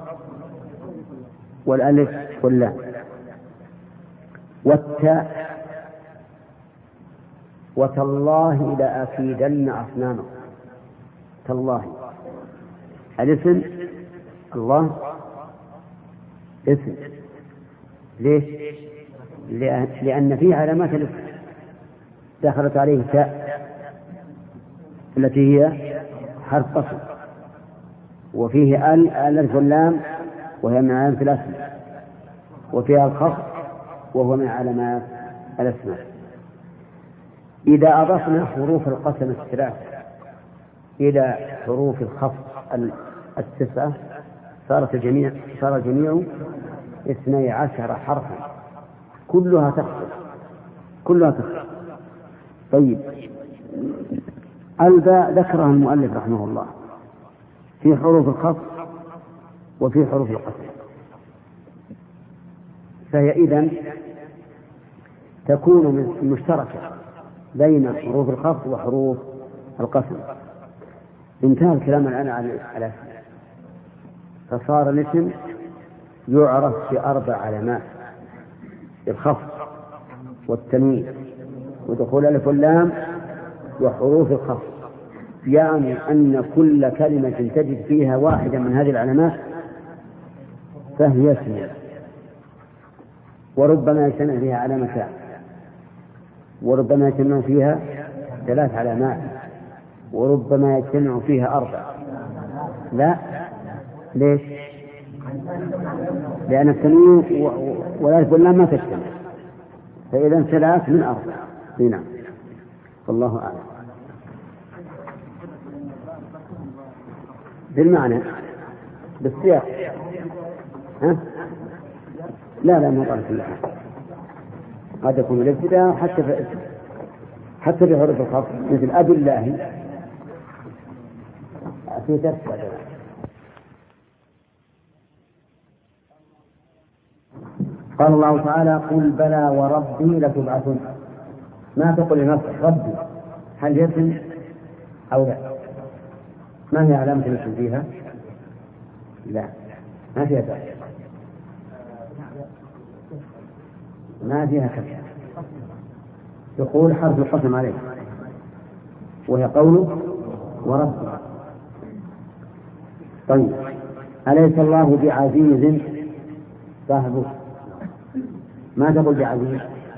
والألف واللام. والتاء وتالله لأكيدن أصنامكم. تالله الاسم الله اسم، ليش؟ لأن فيه علامات الاسم دخلت عليه تاء التي هي حرف قسم، وفيه الألف واللام وهي من علامات الأسماء، وفيها الخفض وهو من علامات الأسماء. إذا أضفنا حروف القسم الثلاث إلى حروف الخفض التسعة صار الجميع 12 حرفا كلها تخفض. طيب، الباء ذكرها المؤلف رحمه الله في حروف الخفض وفي حروف القسم، فهي إذن تكون مشتركة بين حروف الخفض وحروف القسم. انتهى الكلام الآن على فصار الاسم يعرف ب4 علامات: الخفض والتنوين ودخول الألف واللام وحروف الخفض، يعني أن كل كلمة تجد فيها واحدة من هذه العلامات فهي اسم، وربما يجتمع فيها علامتان، وربما يجتمع فيها 3 علامات، وربما يجتمع فيها 4. لا، ليش؟ لأن التنوين والألف واللام ما تجتمع، فإذا 3 من 4. نعم، والله أعلم. بالمعنى بالسياق. ها؟ لا ما قال كل حاجة، قد يكون الابتداء حتى في حروف الخفض مثل أبي الله في تسبب. قال الله تعالى: قل بلى وربي لتبعثن. ما تقول لنفسك ربي هل يسم أو لا؟ ما هي علامة الاسم فيها؟ لا، ما فيها ذلك، ما فيها كذا. يقول حرف القسم عليه وهي قوله وربي. طيب، أليس الله بعزيز صاحبه؟ ما تقول بعزيز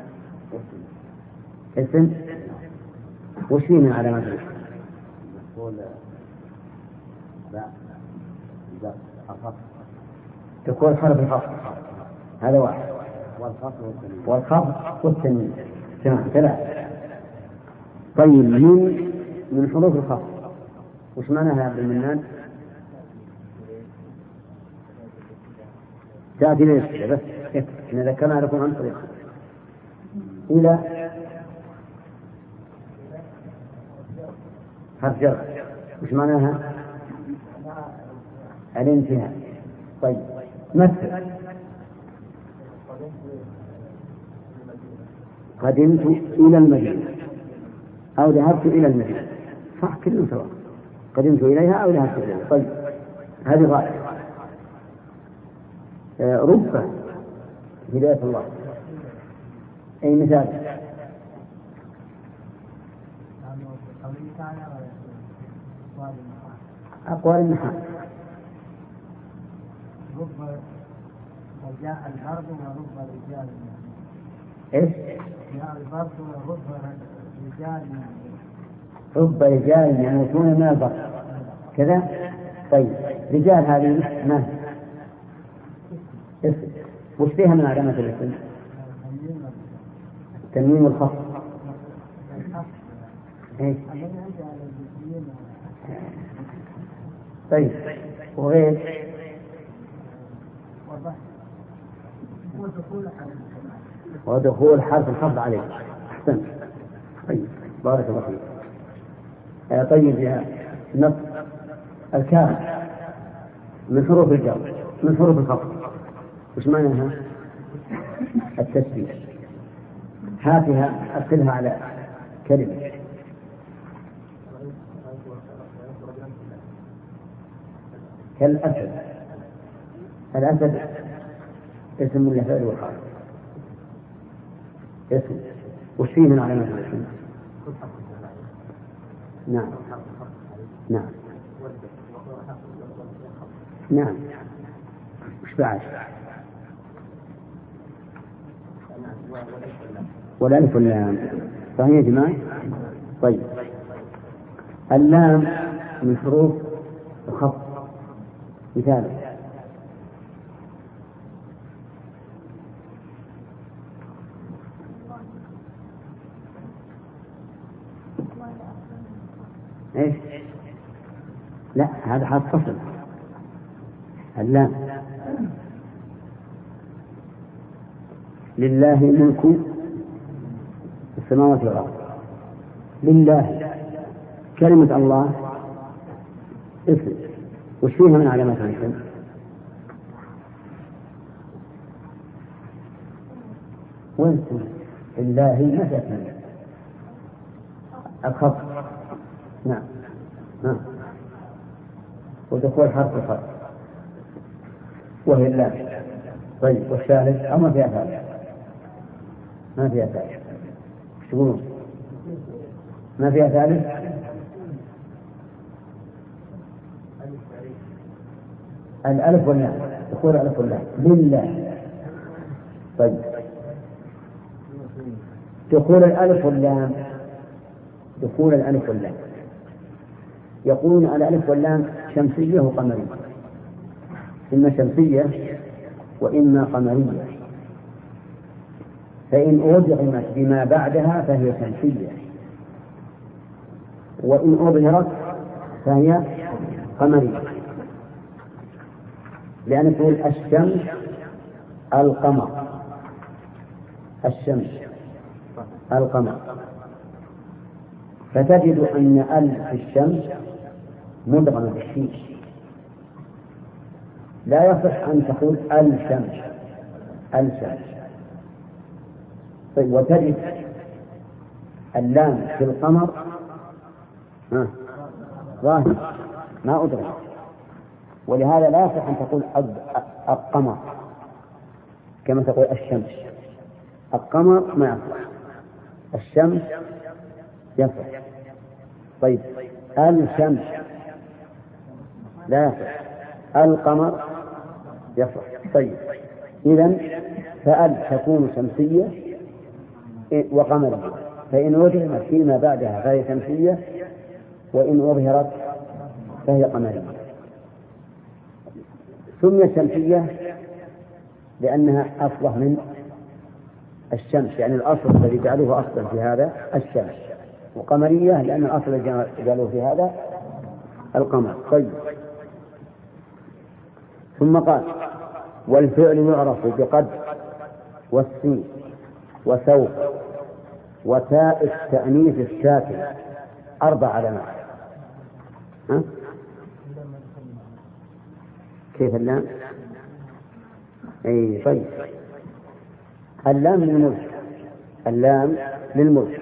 اسم، وش فيه من علامات الاسم؟ تقول حرف الخفض، هذا واحد، والخفض والتنوين، تمام، 3. طيب، من حروف الخفض وش معناها يا عبد المنان؟ تأتي ليش بس إن ذكرنا لكم عن طريق إلى حرف جر، وش معناها؟ الانتهاء. طيب، مثل قدمت إلى المدينة أو ذهبت إلى المدينة، صح، كلهم سواء، قدمت إليها أو ذهبت إليها. طيب، هذه غاية. رب هداية الله، أي مثال؟ أقوال النحاة. رب جاء البرد ورب رجال. إيش؟ جاء البرد ورب رجال. رب رجال يموتون من البرد كذا. طيب، رجال هذه ما اسم، وش فيها من علامة الاسم؟ التنوين والخفض. إيش؟ طيب، وغير ودخول حرف الخفض عليه. أحسن. طيب، بارك الله فيك. طيب، يا نص الكاف من حروف الجر، من حروف الخفض، وش معناها؟ التسبيح. هاتها أدخلها على كلمة. كالأسد. الأسد اسم لفعل وحال، اسم، وش فيه من علامات الاسم؟ نعم نعم نعم. وش بعد؟ والألف واللام صحيح يا جماعة. طيب اللام من حروف الخفض، مثال ايش؟ لا هذا حرف فصل. اللام لله ملك السماوات والأرض. لله كلمة الله اسم، وش فيها من علامات الاسم؟ وانتم لله مثلا الخط. نعم نعم. ودخول حرف الخط وهي اللام. طيب والثالث أو ما فيها ثالث؟ ما فيها ثالث. ايش تقولون؟ ما فيها ثالث؟ الألف واللام. دخول الألف واللام لله. طيب دخول الألف واللام، دخول الألف واللام يقولون على الألف واللام شمسية وقمرية، إما شمسية وإما قمرية، فإن أدغمت بما بعدها فهي شمسية، وإن أظهرت فهي قمرية. لأن تقول الشمس القمر، الشمس القمر، فتجد أن ألف الشمس مدغمة بالشين، لا يصح أن تقول الشمس الشمس. طيب وتجد اللام في القمر ظاهر ما أدغم، ولهذا لا يصح أن تقول القمر كما تقول الشمس. القمر ما يصح، الشمس يصح. طيب الشمس لا يصح، القمر يصح. طيب إذن فأل تكون شمسية وقمرية، فإن وجدت فيما بعدها فهي شمسية، وإن أظهرت فهي قمرية. سميت شمسية لأنها أصلح من الشمس، يعني الأصل الذي جعلوه أصلا في هذا الشمس، وقمرية لأن الأصل الذي جعلوه في هذا القمر. طيب ثم قال والفعل يعرف بقد والسين وسوف وتاء التأنيث الساكن 4 علامات. كيف اللام؟ أي طيب اللام للملك، اللام للملك،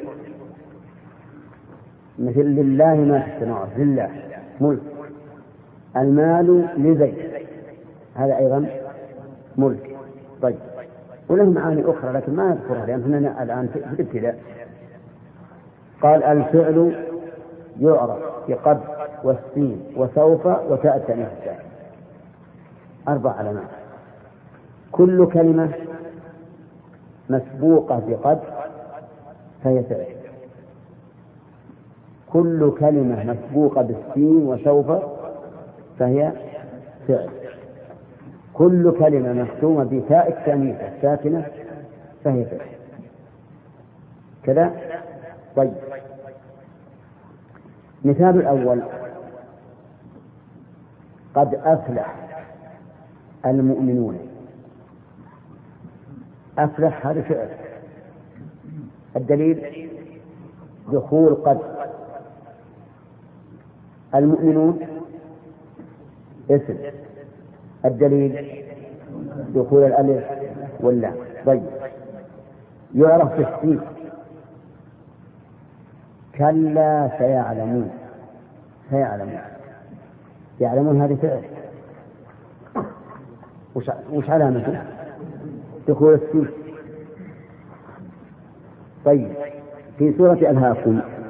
مثل لله ما في السماوات، لله ملك. المال لزيد هذا أيضا ملك. طيب وله معاني أخرى لكن ما نذكرها لأننا الآن في الابتداء. قال الفعل يعرف بقد والسين وسوف وتاء التأنيث الساكن 4 علامات. كل كلمة مسبوقة بقد فهي فعل، كل كلمة مسبوقة بالسين وسوف فهي فعل، كل كلمة مختومة بتاء التأنيث الساكنة فهي فعل كذا. طيب مثال الأول قد أفلح المؤمنون. أفلح هذا فعل، الدليل دخول قد. المؤمنون اسم، الدليل دخول الألف واللام. طيب يعرف بالسين كلا سيعلمون، سيعلمون يعلمون هذه فعل، وش علامته؟ دخول السين. طيب في سورة ألهاكم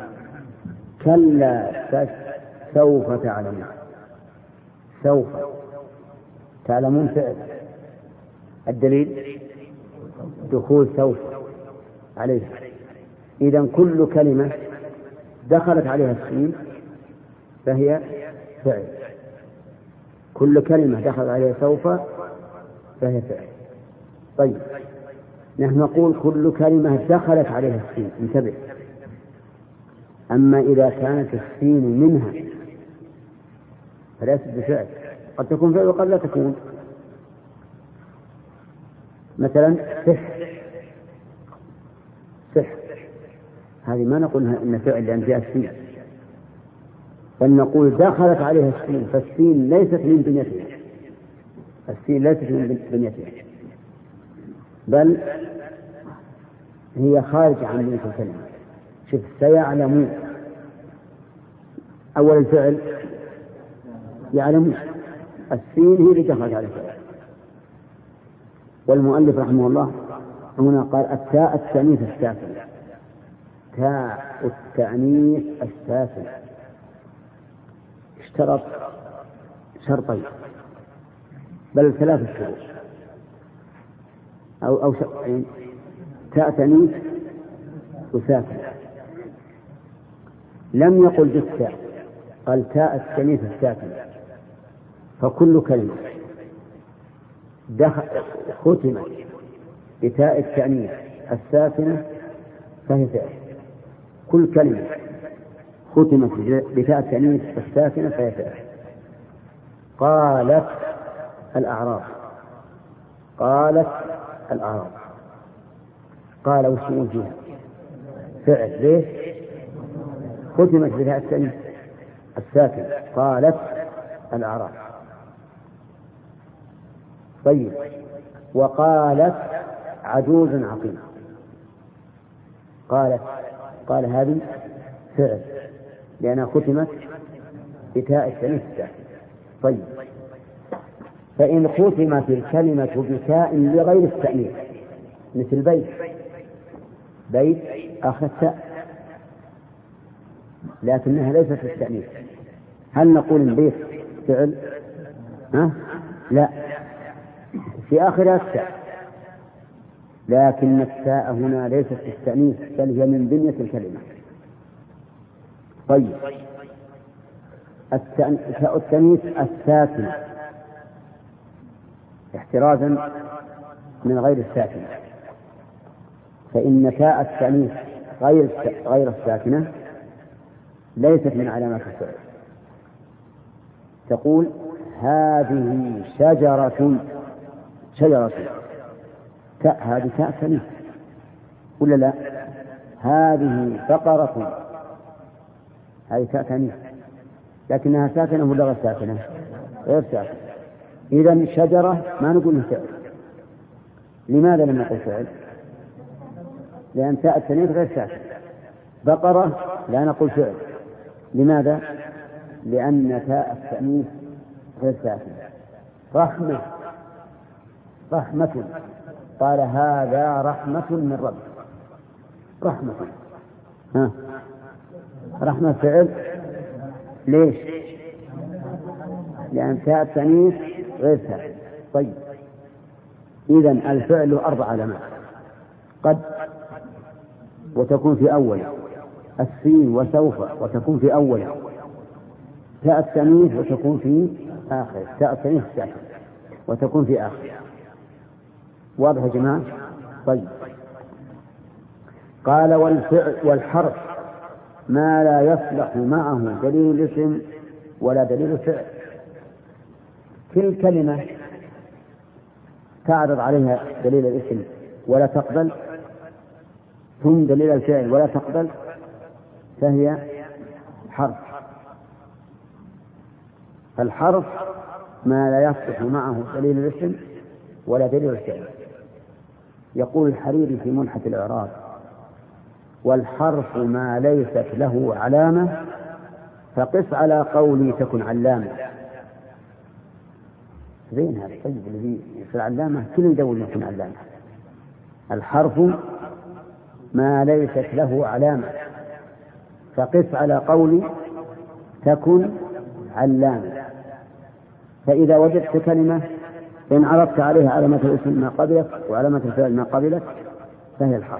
كلا سوف تعلمون. سوف تعلمون فعل، الدليل دخول سوف عليها. إذن كل كلمة دخلت عليها السين فهي فعل، كل كلمة دخلت عليها سوف فهي فعل. طيب نحن نقول كل كلمة دخلت عليها السين، انتبه. أما إذا كانت السين منها فليست بفعل، قد تكون فعل وقد لا تكون. مثلا سحر هذه ما نقول إن فعل لأن فيها السين، بل نقول دخلت عليها السين، فالسين ليست من بنيتها، السين ليست من بنيتها بل هي خارجة عن بنية الكلمة. شوف سيعلمون، أول الفعل يعلمون، السين هي اللي دخلت على الفعل. والمؤلف رحمه الله هنا قال التاء التأنيث الساكنة، تاء التأنيث الساكنة، اشترط شرطين بل 3 شروط أو شرطين. تاء تأنيث وساكنة، لم يقل بالتاء، قال تاء التأنيث الساكنة، فكل كلمة ختمت بتاء التأنيث الساكنة فهي فعل. كل كلمة ختمت بتاء التأنيث الساكنة فهي فعل. قالت الأعراب، قالت الأعراب، قال وش يقول فيها؟ فعل. ليش؟ ختمت بتاء التأنيث الساكنة. قالت الأعراب. طيب وقالت عجوز عقيم، قال هذه فعل لأنها ختمت بتاء التأنيث الساكنة. طيب فإن ختمت الكلمة بتاء لغير التأنيث مثل بيت آخر تاء لكنها ليست التأنيث، هل نقول البيت فعل؟ لا، في آخرها التاء، لكن التاء هنا ليست التأنيث بل هي من بنية الكلمة. طيب تاء التأنيث الساكنة احترازا من غير الساكنة، فإن تاء التأنيث غير الساكنة ليست من علامات الفعل. تقول هذه شجرة تاء، هذه تاء تأنيث ولا لا؟ هذه بقرة، هذه تاء تأنيث لكنها ساكنة ولا غير ساكنة؟ غير ساكنة. إذن شجرة ما نقول فعل. لماذا لم نقل فعل؟ لأن تاء التأنيث غير ساكنة. بقرة لا نقول فعل. لماذا؟ لأن تاء التأنيث غير ساكنة. رحمة قال هذا رحمة من رب، رحمة فعل. ليش؟ لأن تاء التأنيث غير ساكنة. طيب إذن الفعل 4 علامات، قد وتكون في أول، السين وسوف وتكون في أول، تاء التأنيث وتكون في آخر، تاء التأنيث الساكنة وتكون في آخر. واضح يا جماعة؟ طيب قال والحرف ما لا يصلح معه دليل الاسم ولا دليل الفعل. كل كلمة تعرض عليها دليل الاسم ولا تقبل، ثم دليل الفعل ولا تقبل، فهي حرف. فالحرف ما لا يصلح معه دليل الاسم ولا دليل الفعل. يقول الحريري في منحة الإعراب والحرف ما ليست له علامة فقس على قولي تكن علامة. زين هذا. طيب الذي يصير علامة كل يدور يكون علامة. الحرف ما ليست له علامة فقس على قولي تكن علامة. فإذا وجدت كلمة إن عرضت عليها علامة الاسم ما قبلت وعلامة الفعل ما قبلت فهي الحرف.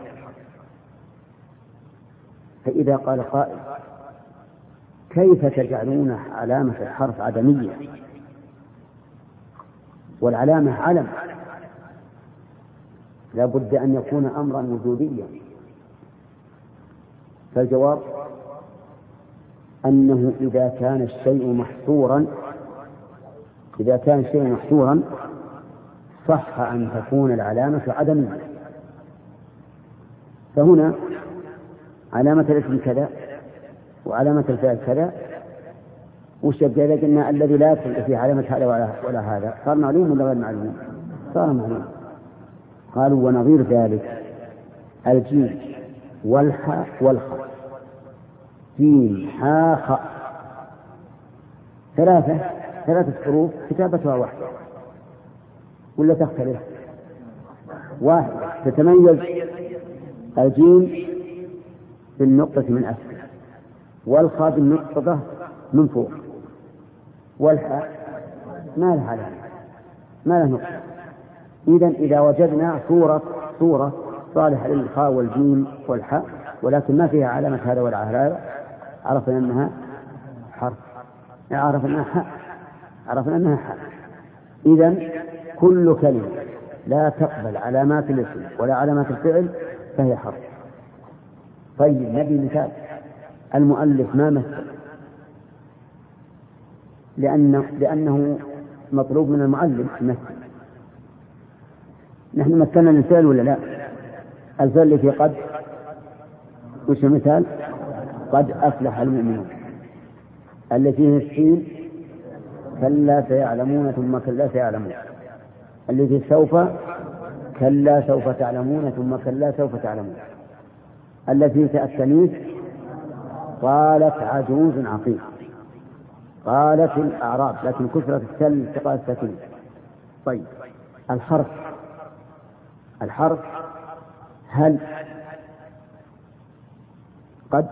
فإذا قال قائل كيف تجعلون علامة الحرف عدمية والعلامة علم؟ لا بد أن يكون أمرا وجوديا. فالجواب أنه إذا كان الشيء محصورا صح أن تكون العلامة عدمية. فهنا علامة الاسم كذا وعلامة الفعل كذا، وش يبقى إذا قلنا الذي لا يدخل فيه علامة هذا ولا هذا صار معلوم ولا غير معلوم؟ صار معلوم. قالوا ونظير ذلك الجيم والحاء والخاء. جيم حاء خاء ثلاثة حروف كتابتها واحدة ولا تختلف؟ واحد. تتميز الجيم بالنقطة من أسفل والخاء بالنقطة من فوق والحاء ما لها علامة ما لها نقطة. إذا وجدنا صورة صالحة للخاء والجيم والحاء ولكن ما فيها علامة هذا ولا هذا عرفنا أنها حرف، عرفنا أنها حرف. إذن كل كلمة لا تقبل علامات الاسم ولا علامات الفعل فهي حرف. طيب نبي مثال. المؤلف ما مثل لأنه مطلوب من المؤلف مثل. نحن مثلنا الفعل ولا لا؟ الفعل اللي في قد وش المثال؟ قد أفلح المؤمنون. اللي فيه السين كلا سيعلمون ثم كلا سيعلمون. اللي فيه سوف كلا سوف تعلمون ثم كلا سوف تعلمون. التي فيه التانيث قالت عجوز عقيم. قالت الأعراب لكن كثرة التل التقاء الساكنين. طيب الحرف هل قد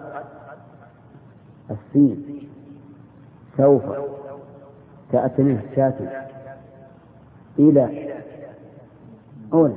السين سوف تأتني الساكن إلى أول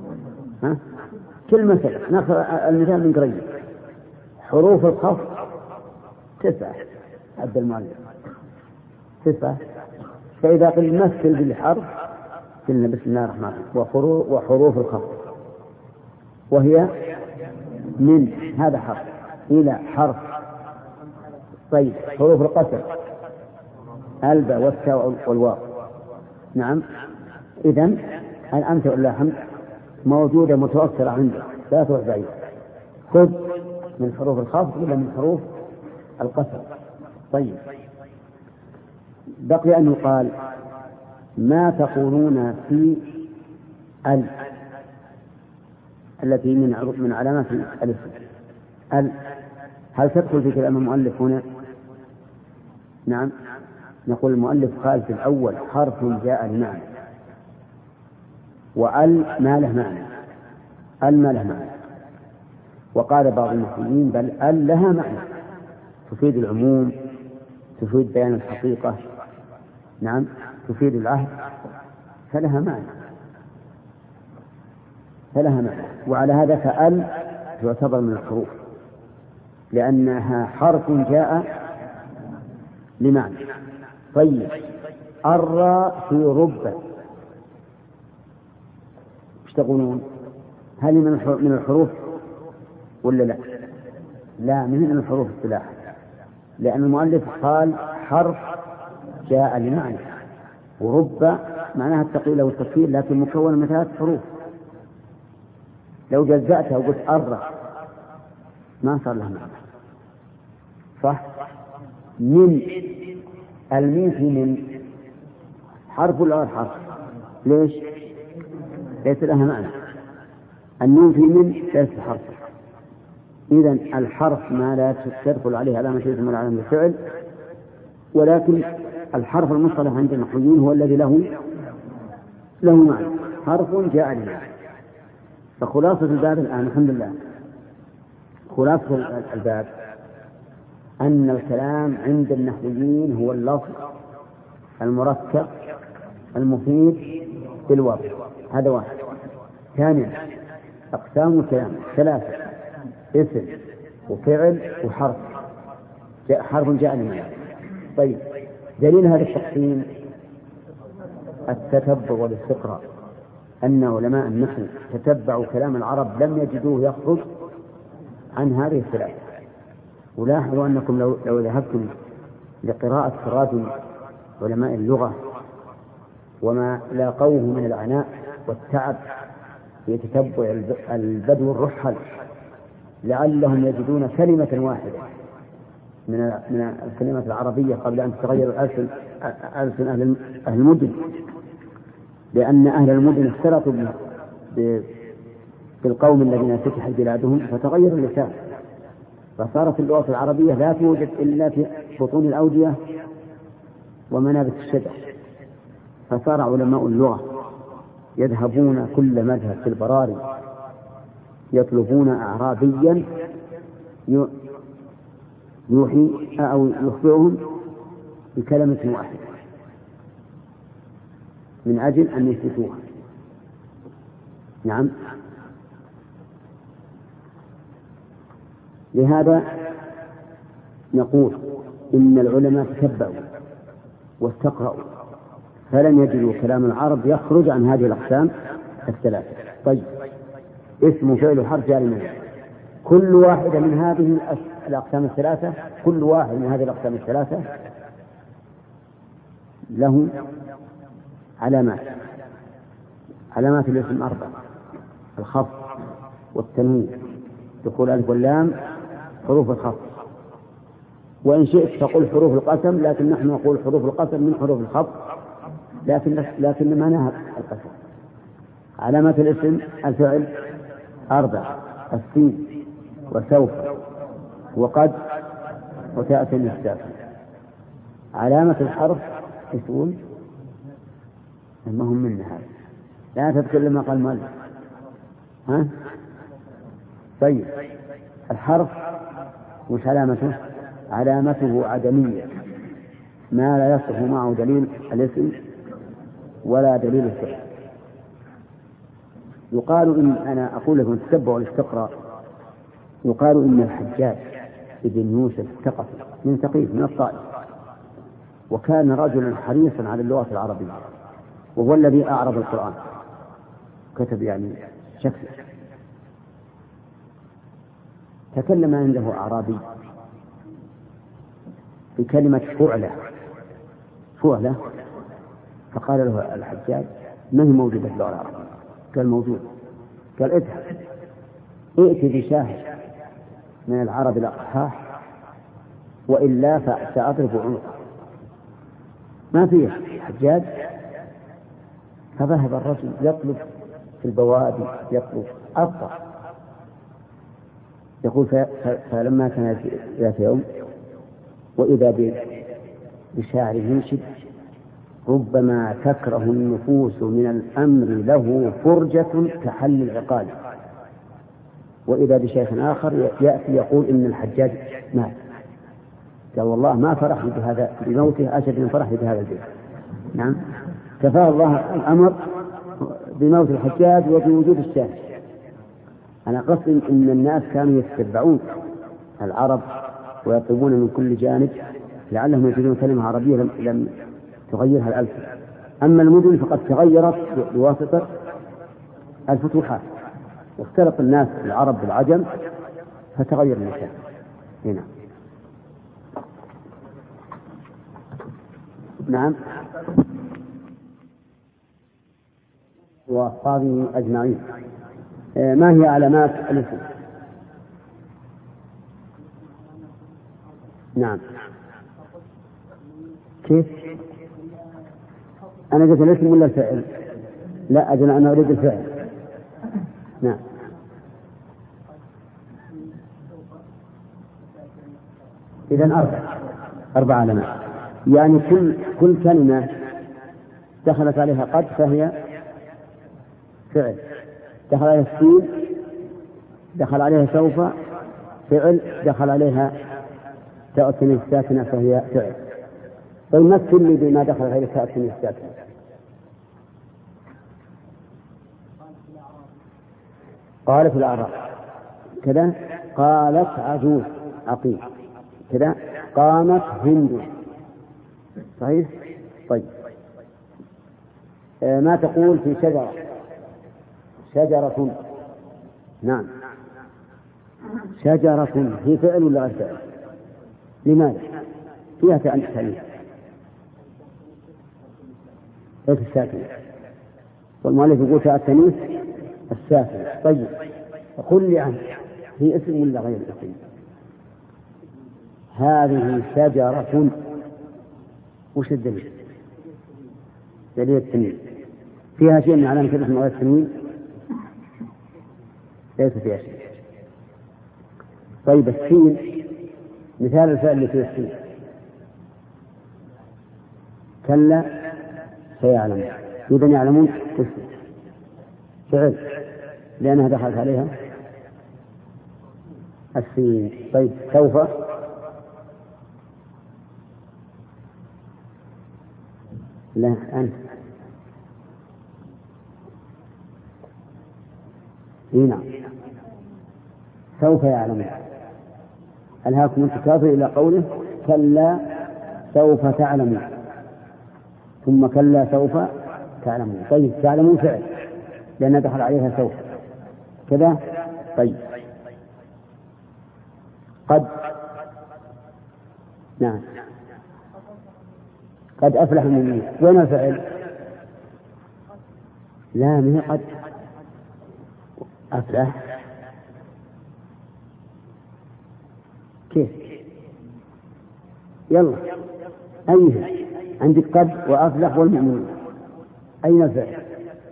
كل مثل نأخذ المثال من قريب. حروف الخفض 9 عبد المؤلف 9. فإذا قل مثل بالحرف قلنا بسم الله الرحمن الرحيم وحروف الخفض وهي من هذا حرف إلى حرف. طيب حروف القصر الباء والتاء والواو. نعم. إذن الأمثلة اللحم موجودة متوفرة عندك لا تروح بعيد. خذ من حروف الخفض ولا من حروف القصر. طيب بقي أن يقال ما تقولون في التي من علامات الاسم. هل تدخل في كلام المؤلف هنا؟ نعم. نقول المؤلف قال في الأول حرف جاء لمعنى ما له معنى. وقال بعض المحيين بل لها معنى تفيد العموم تفيد بيان الحقيقة. نعم تفيد العهد فلها معنى. وعلى هذا فأل تعتبر من الحروف لأنها حرف جاء لمعنى. طيب الراء في رب ايش تقولون؟ هل من الحروف ولا لا؟ لا من الحروف اصطلاحا لأن المؤلف قال حرف جاء لمعنى ورب معناها التقليل والتكثير لكن مكون من 3 حروف. لو جزأتها وقلت الراء ما صار لها معنى صح؟ من الميم في من حرف ولا غير حرف؟ ليش؟ ليس لها معنى. النون في من ليس حرف. إذن الحرف ما لا تدخل عليه علامة الاسم ولا علامة الفعل ولكن الحرف المصطلح عند النحويين هو الذي له معنى حرف جاء لمعنى. فخلاصة الباب الآن الحمد لله خلاصة الباب أن الكلام عند النحويين هو اللفظ المركب المفيد بالوضع، هذا واحد. ثانيا أقسام الكلام ثلاثة: اسم وفعل وحرف، حرف جاء لمعنى. طيب، دليل هذا التقسيم التتبع والاستقراء، أن علماء النحو تتبعوا كلام العرب لم يجدوه يخرج عن هذه الثلاثة. ولاحظوا أنكم لو ذهبتم لقراءة تراجم علماء اللغة وما لاقوه من العناء والتعب في تتبع البدو الرحل، لعلهم يجدون كلمة واحدة من الكلمة العربية قبل أن تتغير ألسن أهل المدن، لأن أهل المدن اختلطوا بالقوم الذين فتحت بلادهم فتغير اللسان، فصارت اللغة العربية لا توجد إلا في بطون الأودية ومنابت الشجر. فصار علماء اللغة يذهبون كل مذهب في البراري يطلبون أعرابيا يوحي أو يخبرهم بكلمة واحدة من أجل أن يثبتوها. نعم، لهذا نقول إن العلماء تتبعوا واستقرأوا فلم يجدوا كلام العرب يخرج عن هذه الأقسام الثلاثة. طيب، اسم فعل حرف جاء لمعنى، كل واحدة من هذه الأقسام الثلاثة، كل واحد من هذه الأقسام الثلاثة له علامات. علامات الاسم 4: الخفض والتنوين، دخول الألف واللام حروف الخفض، وإن شئت تقول حروف القسم، لكن نحن نقول حروف القسم من حروف الخفض، لكن معناها القسم. علامات الاسم الفعل 4: السين وسوف وقد وتأتي الساكن. علامة الحرف تقول ما هم من هذا، لا تذكر لما قال المؤلف. ها؟ طيب، الحرف وش علامته؟ علامته عدمية، ما لا يصح معه دليل الاسم ولا دليل الفعل. يقال إن أنا أقول لكم تتبعوا الاستقراء، يقال إن الحجاج ابن يوسف الثقفي من ثقيف من الطائف، وكان رجلا حريصا على اللغة العربية، وهو الذي أعرب القرآن، كتب يعني شكله. تكلم عنده أعرابي بكلمة فعلة، فقال له الحجاج: ما هي موجودة في اللغة العربية؟ قال: موجود. قال: اذهب ائت بشاهد من العرب الأقحاح وإلا فسأضرب عنقه. ما فيه حجاج. فذهب الرجل يطلب في البوادي، يطلب أفضل. يقول: فلما كان ذات يوم وإذا بشاعر ينشد: ربما تكره النفوس من الأمر له فرجة كحل العقال. وإذا بشيخ آخر يأتي يقول إن الحجاج مات. قال: والله ما فرح بهذا بموته أشد من فرح بهذا البيت. نعم، كفاه الله الأمر بموت الحجاج وبوجود الشاهد. أنا قصدي إن الناس كانوا يتتبعون العرب ويطلبون من كل جانب لعلهم يجدون كلمة عربية لم تغيرها الألسنة. أما المدن فقد تغيرت بواسطة الفتوحات، واختلط الناس العرب بالعجم فتغير اللسان. هنا نعم، وأصحابه أجمعين. ما هي علامات الاسم؟ نعم، كيف؟ أنا قلت الاسم ولا الفعل؟ لا أجل، أنا أريد الفعل. نعم، إذن 4 علامات، يعني كل كلمة دخلت عليها قد فهي فعل، دخل عليها السين دخل عليها سوف فعل، دخل عليها تاء التأنيث الساكنة فهي فعل. طيب مثل لي بما دخل غير تاء التأنيث الساكنة. قالت الأعراب كذا، قالت عجوز عقيم كذا، قامت هند. صحيح؟ طيب ما تقول في شجرة؟ شجرة. نعم، شجرة هي فعل ولا غير فعل؟ لماذا؟ فيها تأنيث ليس الساكنة، والمؤلف يقول فيها التأنيث الساكنة. طيب قل لي عنه، هي اسم ولا غير اسم؟ هذه شجرة، وش الدليل؟ دليل التنوين. فيها شيء من علامة الاسم غير التنوين؟ ليس فيها شيء. طيب السين مثال الفعل اللي فيه السين، كلا سيعلمون. إذن يعلمون اسم فعل لأنها دخلت عليها السين. طيب سوف، لا أنت نعم، سوف يعلمون. ألهاكم التكاثر إلى قوله كلا سوف تعلمون، ثم كلا سوف تعلمون. طيب تعلمون فعل لأن دخل عليها سوف كذا. طيب قد، نعم، قد أفلح المؤمنون. وين الفعل؟ لا، من قد أفلح كيف؟ يلا أيها عندك قد وأفلح والمؤمنون، أين الفعل؟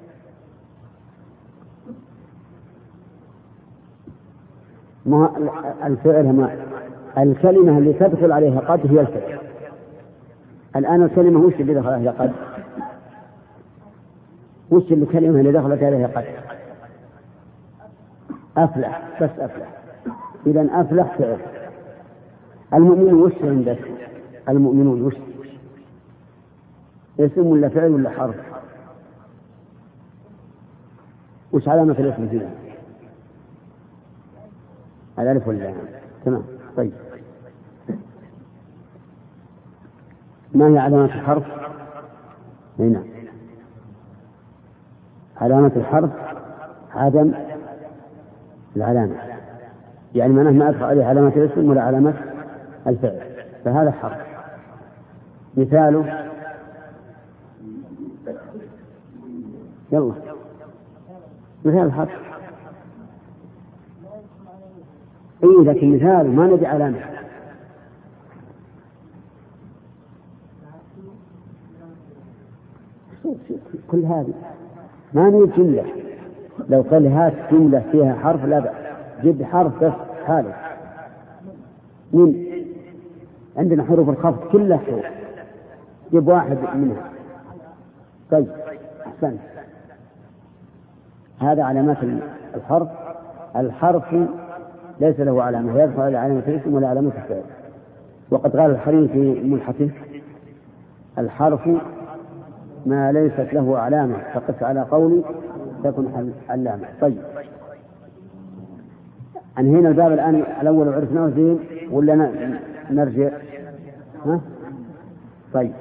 ما الفعل ما الكلمة اللي تدخل عليها قد هي الفعل. الآن الكلمة وش اللي دخل عليها قد؟ وش الكلمة اللي دخلت عليها قد؟ أفلح، بس أفلح. إذن أفلح فعل. المؤمنون وش عندك؟ المؤمنون وش؟ اسم ولا فعل ولا حرف؟ وش علامة الاسم فيها؟ الألف واللام. تمام. طيب ما هي علامة الحرف؟ هنا علامة الحرف عدم العلامة، يعني معناه ما أدخل عليه علامة الاسم ولا علامة الفعل، فهذا حرف. مثاله يلا، مثال الحرف إيه، لكن مثال ما نبي علامة. كل هذه ما نريد جملة. لو قال هات جملة فيها حرف لا بأس، جيب حرف بس حالف. من عندنا حروف الخفض كلها حروف، جيب واحد منها. طيب أحسن، هذا علامات الحرف. الحرف ليس له علامة، يدخل على علامة الاسم ولا علامة الفعل. وقد قال الحريري في ملحته الحرف ما ليست له علامة فقس على قولي تكن علامة. طيب أنهينا الباب الآن الأول وعرفناه زين ولا نرجع؟ ها؟ طيب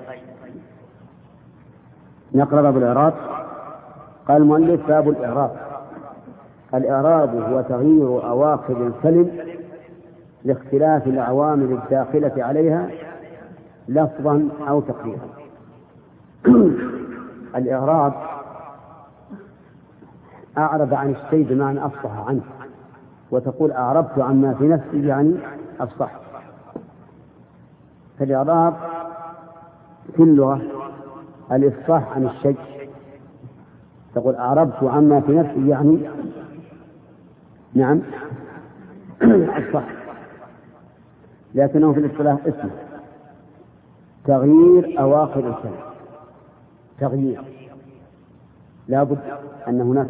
نقرأ باب الإعراب. قال المؤلف باب الإعراب. الإعراب هو تغيير أواخر الكلم لاختلاف العوامل الداخلة عليها لفظا أو تقديرا. الإعراب أعرب عن الشيء بمعنى أفصح عنه، وتقول أعربت عما في نفسي يعني أفصح. فالإعراب في اللغة الإفصاح عن الشيء، تقول أعربت عما في نفسي يعني نعم أفصح. لكنه في الاصطلاح اسمه تغيير أواخر الكلام. تغيير لا بد أن هناك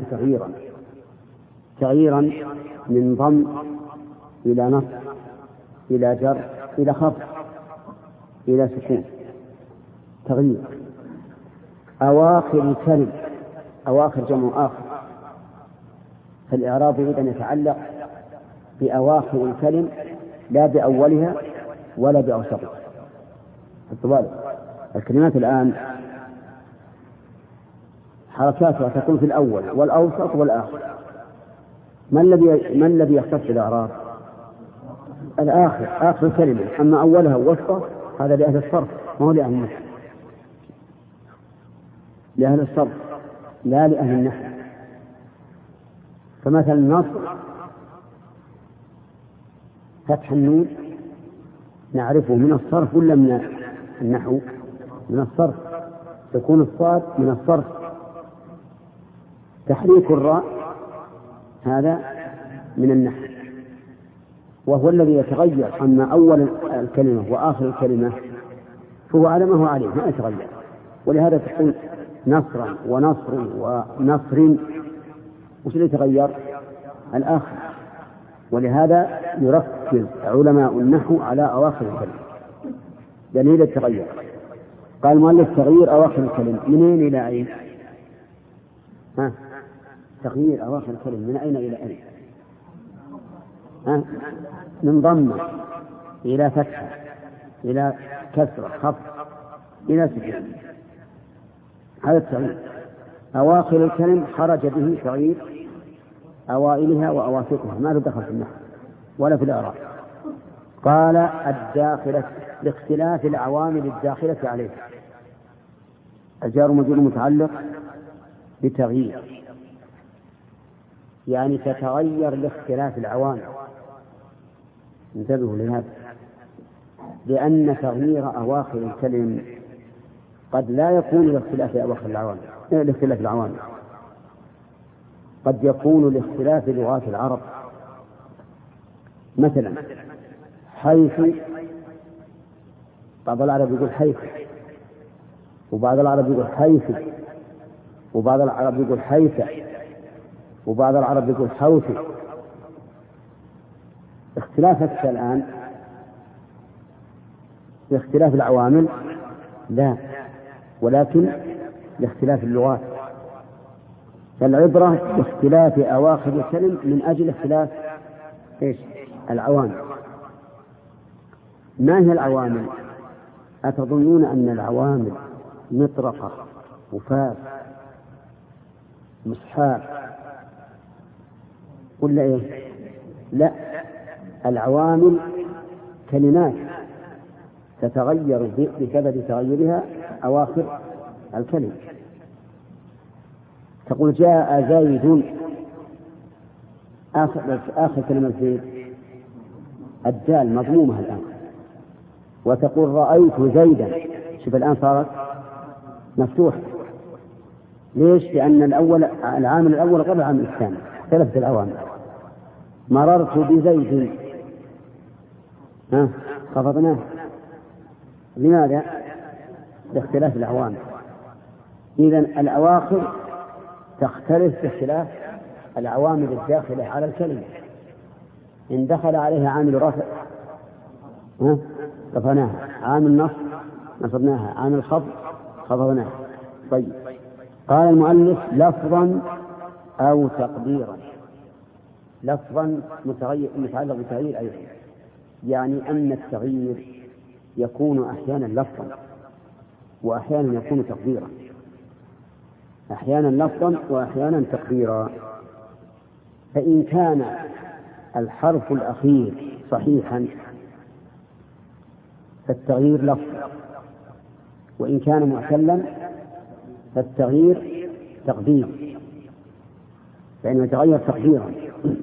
تغييرا من ضم إلى نصب إلى جر إلى خفض إلى سكون، تغيير. أواخر الكلم، أواخر جمع آخر، فالإعراب إذن يتعلق بأواخر الكلم لا بأولها ولا بأوسطها. الكلمات الآن حركاتها تكون في الأول والأوسط والآخر. ما الذي يختص بالإعراب؟ الآخر، آخر الكلمة. أما أولها ووسطها هذا لأهل الصرف، ما هو لأهل النحو، لأهل الصرف لا لأهل النحو. فمثلا النصر فتح النون نعرفه من الصرف ولا من النحو؟ من الصرف. تكون الصاد من الصرف. تحريك الراء هذا من النحو، وهو الذي يتغير. أما أول الكلمة وآخر الكلمة فهو على ما هو عليه ما يتغير. ولهذا تقول نصرا ونصر ونصر، وش اللي يتغير؟ الآخر. ولهذا يركز علماء النحو على أواخر الكلمة دليل التغير. قال المؤلف تغيير أواخر الكلمة من أين إلى أين؟ تغيير أواخر الكلمة من أين إلى أين؟ من ضمة إلى فتحة إلى كسرة خفض إلى سكون. هذا التغيير. أواخر الكلم خرج به تغيير أوائلها وأواسطها، ما له دخل في النحو ولا في الإعراب. قال الداخلة لاختلاف العوامل الداخلة عليه. الجار مجرور متعلق بتغيير، يعني تتغير لاختلاف العوامل. انتبهوا لهذا، لأن تغيير أواخر الكلم قد لا يكون لاختلاف أواخر العوامل، لاختلاف العوامل، قد يكون لاختلاف لغات العرب. مثلا حيث، بعض العرب يقول حيث، وبعض العرب يقول حيث، وبعض العرب يقول حيث، وبعض العرب يقول حوث. اختلافك الآن لاختلاف العوامل؟ لا، ولكن لاختلاف اللغات. فالعبرة باختلاف أواخر الكلم من أجل اختلاف العوامل. ما هي العوامل؟ أتظنون أن العوامل مطرقة وفاس مصحاف ولا إيه؟ لا، العوامل كلمات تتغير بسبب تغيرها أواخر الكلمة. تقول جاء زيد، آخر كلمة زيد الدال مضمومة الآن. وتقول رأيت زيدا، شوف الآن صارت مفتوحة. ليش؟ لأن العامل الأول قبل العامل الثاني، اختلفت العوامل. مررت بزيد خفضناه. لماذا؟ لاختلاف العوامل. إذن الأواخر تختلف باختلاف العوامل الداخلة على الكلمة. إن دخل عليها عامل رفع رفعناها، عامل نصب نصبناها، عامل خفض خفضناها. طيب، قال المؤلف لفظا أو تقديرا. لفظا متعلق بتغيير أيضا، يعني أن التغيير يكون أحيانا لفظا وأحيانا يكون تقديرا، أحيانا لفظا وأحيانا تقديرا. فإن كان الحرف الأخير صحيحا فالتغيير لفظ، وإن كان معتلا فالتغيير تقدير، فإنه يتغير تقديرا.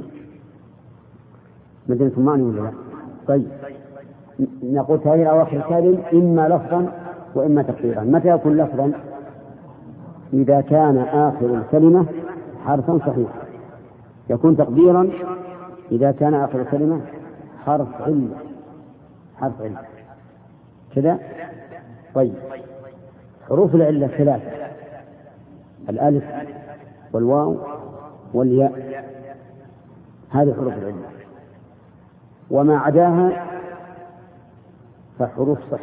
مدينة معني ولا لا؟ طيب، نقول تغيير أواخر الكلم إما لفظا وإما تقديرا. متى يكون لفظا؟ إذا كان آخر الكلمة حرفا صحيحا. يكون تقديرا إذا كان آخر الكلمة حرف علة، حرف علة كذا. طيب، حروف العلة ثلاثة: الألف والواو والياء، هذه حروف العلة. وما عداها فحروف صح.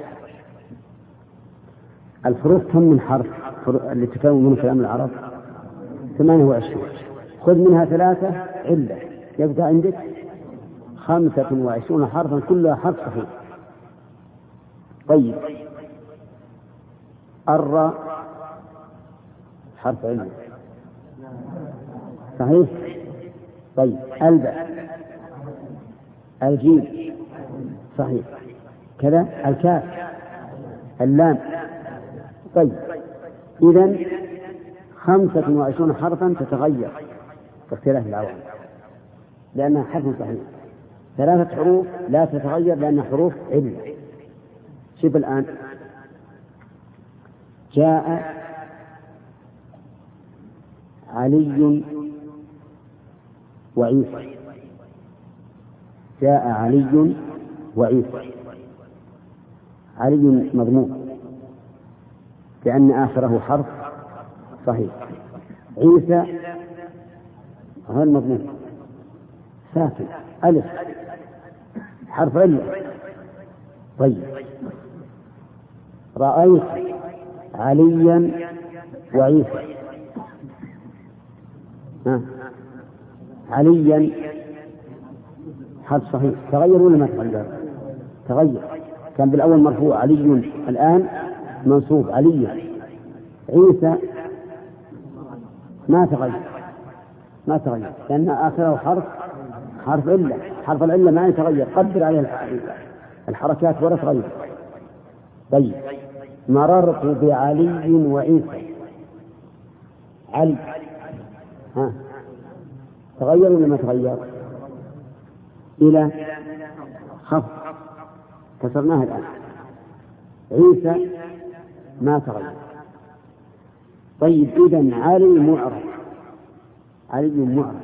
الحروف كم من حرف اللي تكون من كلام العرب؟ 28. خذ منها 3 علة، يبقى عندك 25 حرفا كلها حرف صحيح. طيب الراء حرف علة صحيح. طيب الباء، الجيم صحيح كذا، الكاف، اللام. طيب إذن 25 حرفا تتغير باختلاف العوامل لأنها حرف صحيح. 3 حروف لا تتغير لأنها حروف علة. شوف الآن جاء علي وعيسى، جاء علي وعيسى. علي مضموم لأن آخره حرف صحيح. عيسى غير مضموم ساكن ألف حرف علة. طيب رأيت عليا وعيسى. عليا حرف صحيح، تغير ولا ما تغير؟ تغير، كان بالأول مرفوع علي، الآن منصوب عليا. عيسى ما تغير لأن آخره حرف علة. حرف العلة ما يتغير، قدر عليه الحركات ولا تغير. طيب مررت بعلي وعيسى. علي تغير ولا ما تغير؟ إلى خفض كسرناها الآن. عيسى ما تغير. طيب إذن علي معرب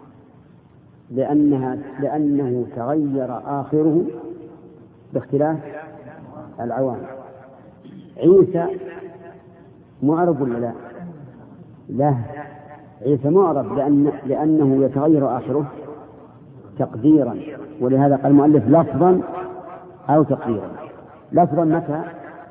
لأنه تغير آخره باختلاف العوامل. عيسى معرب ولا لا؟ لا، عيسى معرب لأنه يتغير آخره تقديرا، ولهذا قال المؤلف لفظا أو تقديرا. لفظا متى؟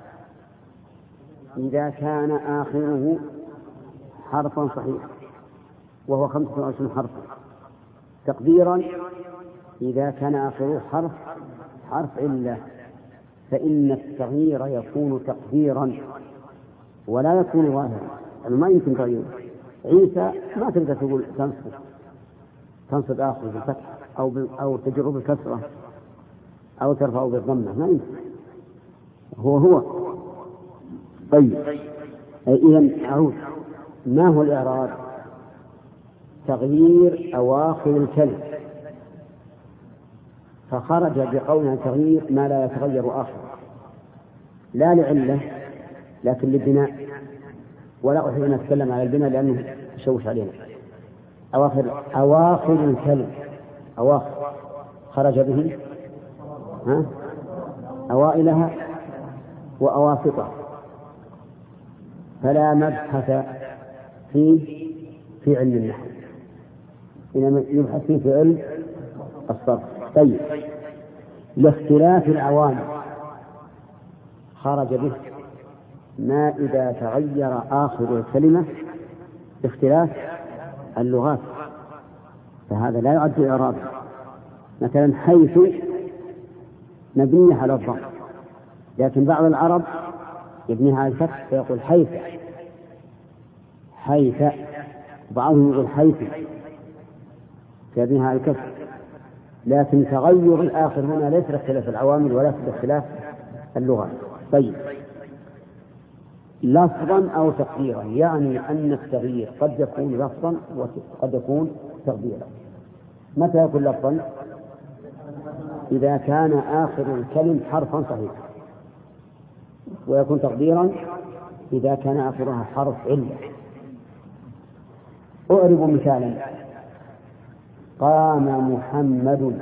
إذا كان آخره حرفا صحيح وهو 25 حرفا. تقديرا إذا كان آخره حرف علة، فإن التغيير يكون تقديرا ولا يكون ظاهرا، يعني ما يمكن تغيير. عيسى ما تقدر تقول تنصب آخره بالفتح أو تجر بالكسرة أو ترفع بالضمة، ما يمكن، هو. طيب إذن أعود، ما هو الإعراب؟ تغيير أواخر الكلم، فخرج بقولنا تغيير ما لا يتغير آخر، لا لعلة لكن للبناء، ولا أحب أن أتكلم على البناء لأنه يشوش علينا. أواخر الكلم، أواخر خرج به أوائلها وأواسطها، فلا مبحث في علم النحو، إنما يبحث فيه في علم الصرف. طيب لاختلاف العوامل خرج به ما إذا تغير آخر الكلمة باختلاف اللغات، فهذا لا يعد إعرابا. مثلا حيث مبنية على الضم، لكن بعض العرب يبنيها على الفتح فيقول حيث، بعضهم يقول حيث فيبنيها على الكسر. لكن تغير الآخر هنا ليس باختلاف العوامل ولا باختلاف اللغات. طيب لفظا أو تقديرا، يعني أن التغيير قد يكون لفظا وقد يكون تقديرا. متى يكون لفظا؟ إذا كان آخر الكلم حرفا صحيحا، ويكون تقديرا إذا كان آخرها حرف علة. أعرب مثالا: قام محمد.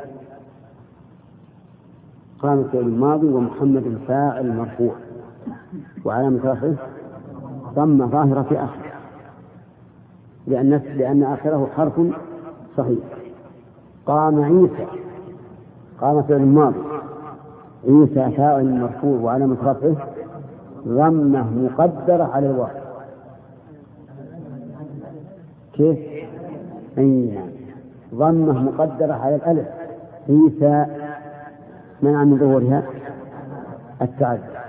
قام فعل الماضي ومحمد فاعل مرفوع وعلامة رفعه ضمة ظاهرة في آخره لأن آخره حرف صحيح. قام عيسى. قام فعل الماضي عيسى فاعل مرفوع وعلامة رفعه ضمه مقدرة على الواو. كيف؟ أي ضمه مقدرة على الألف. عيسى منع من ظهورها التعدي.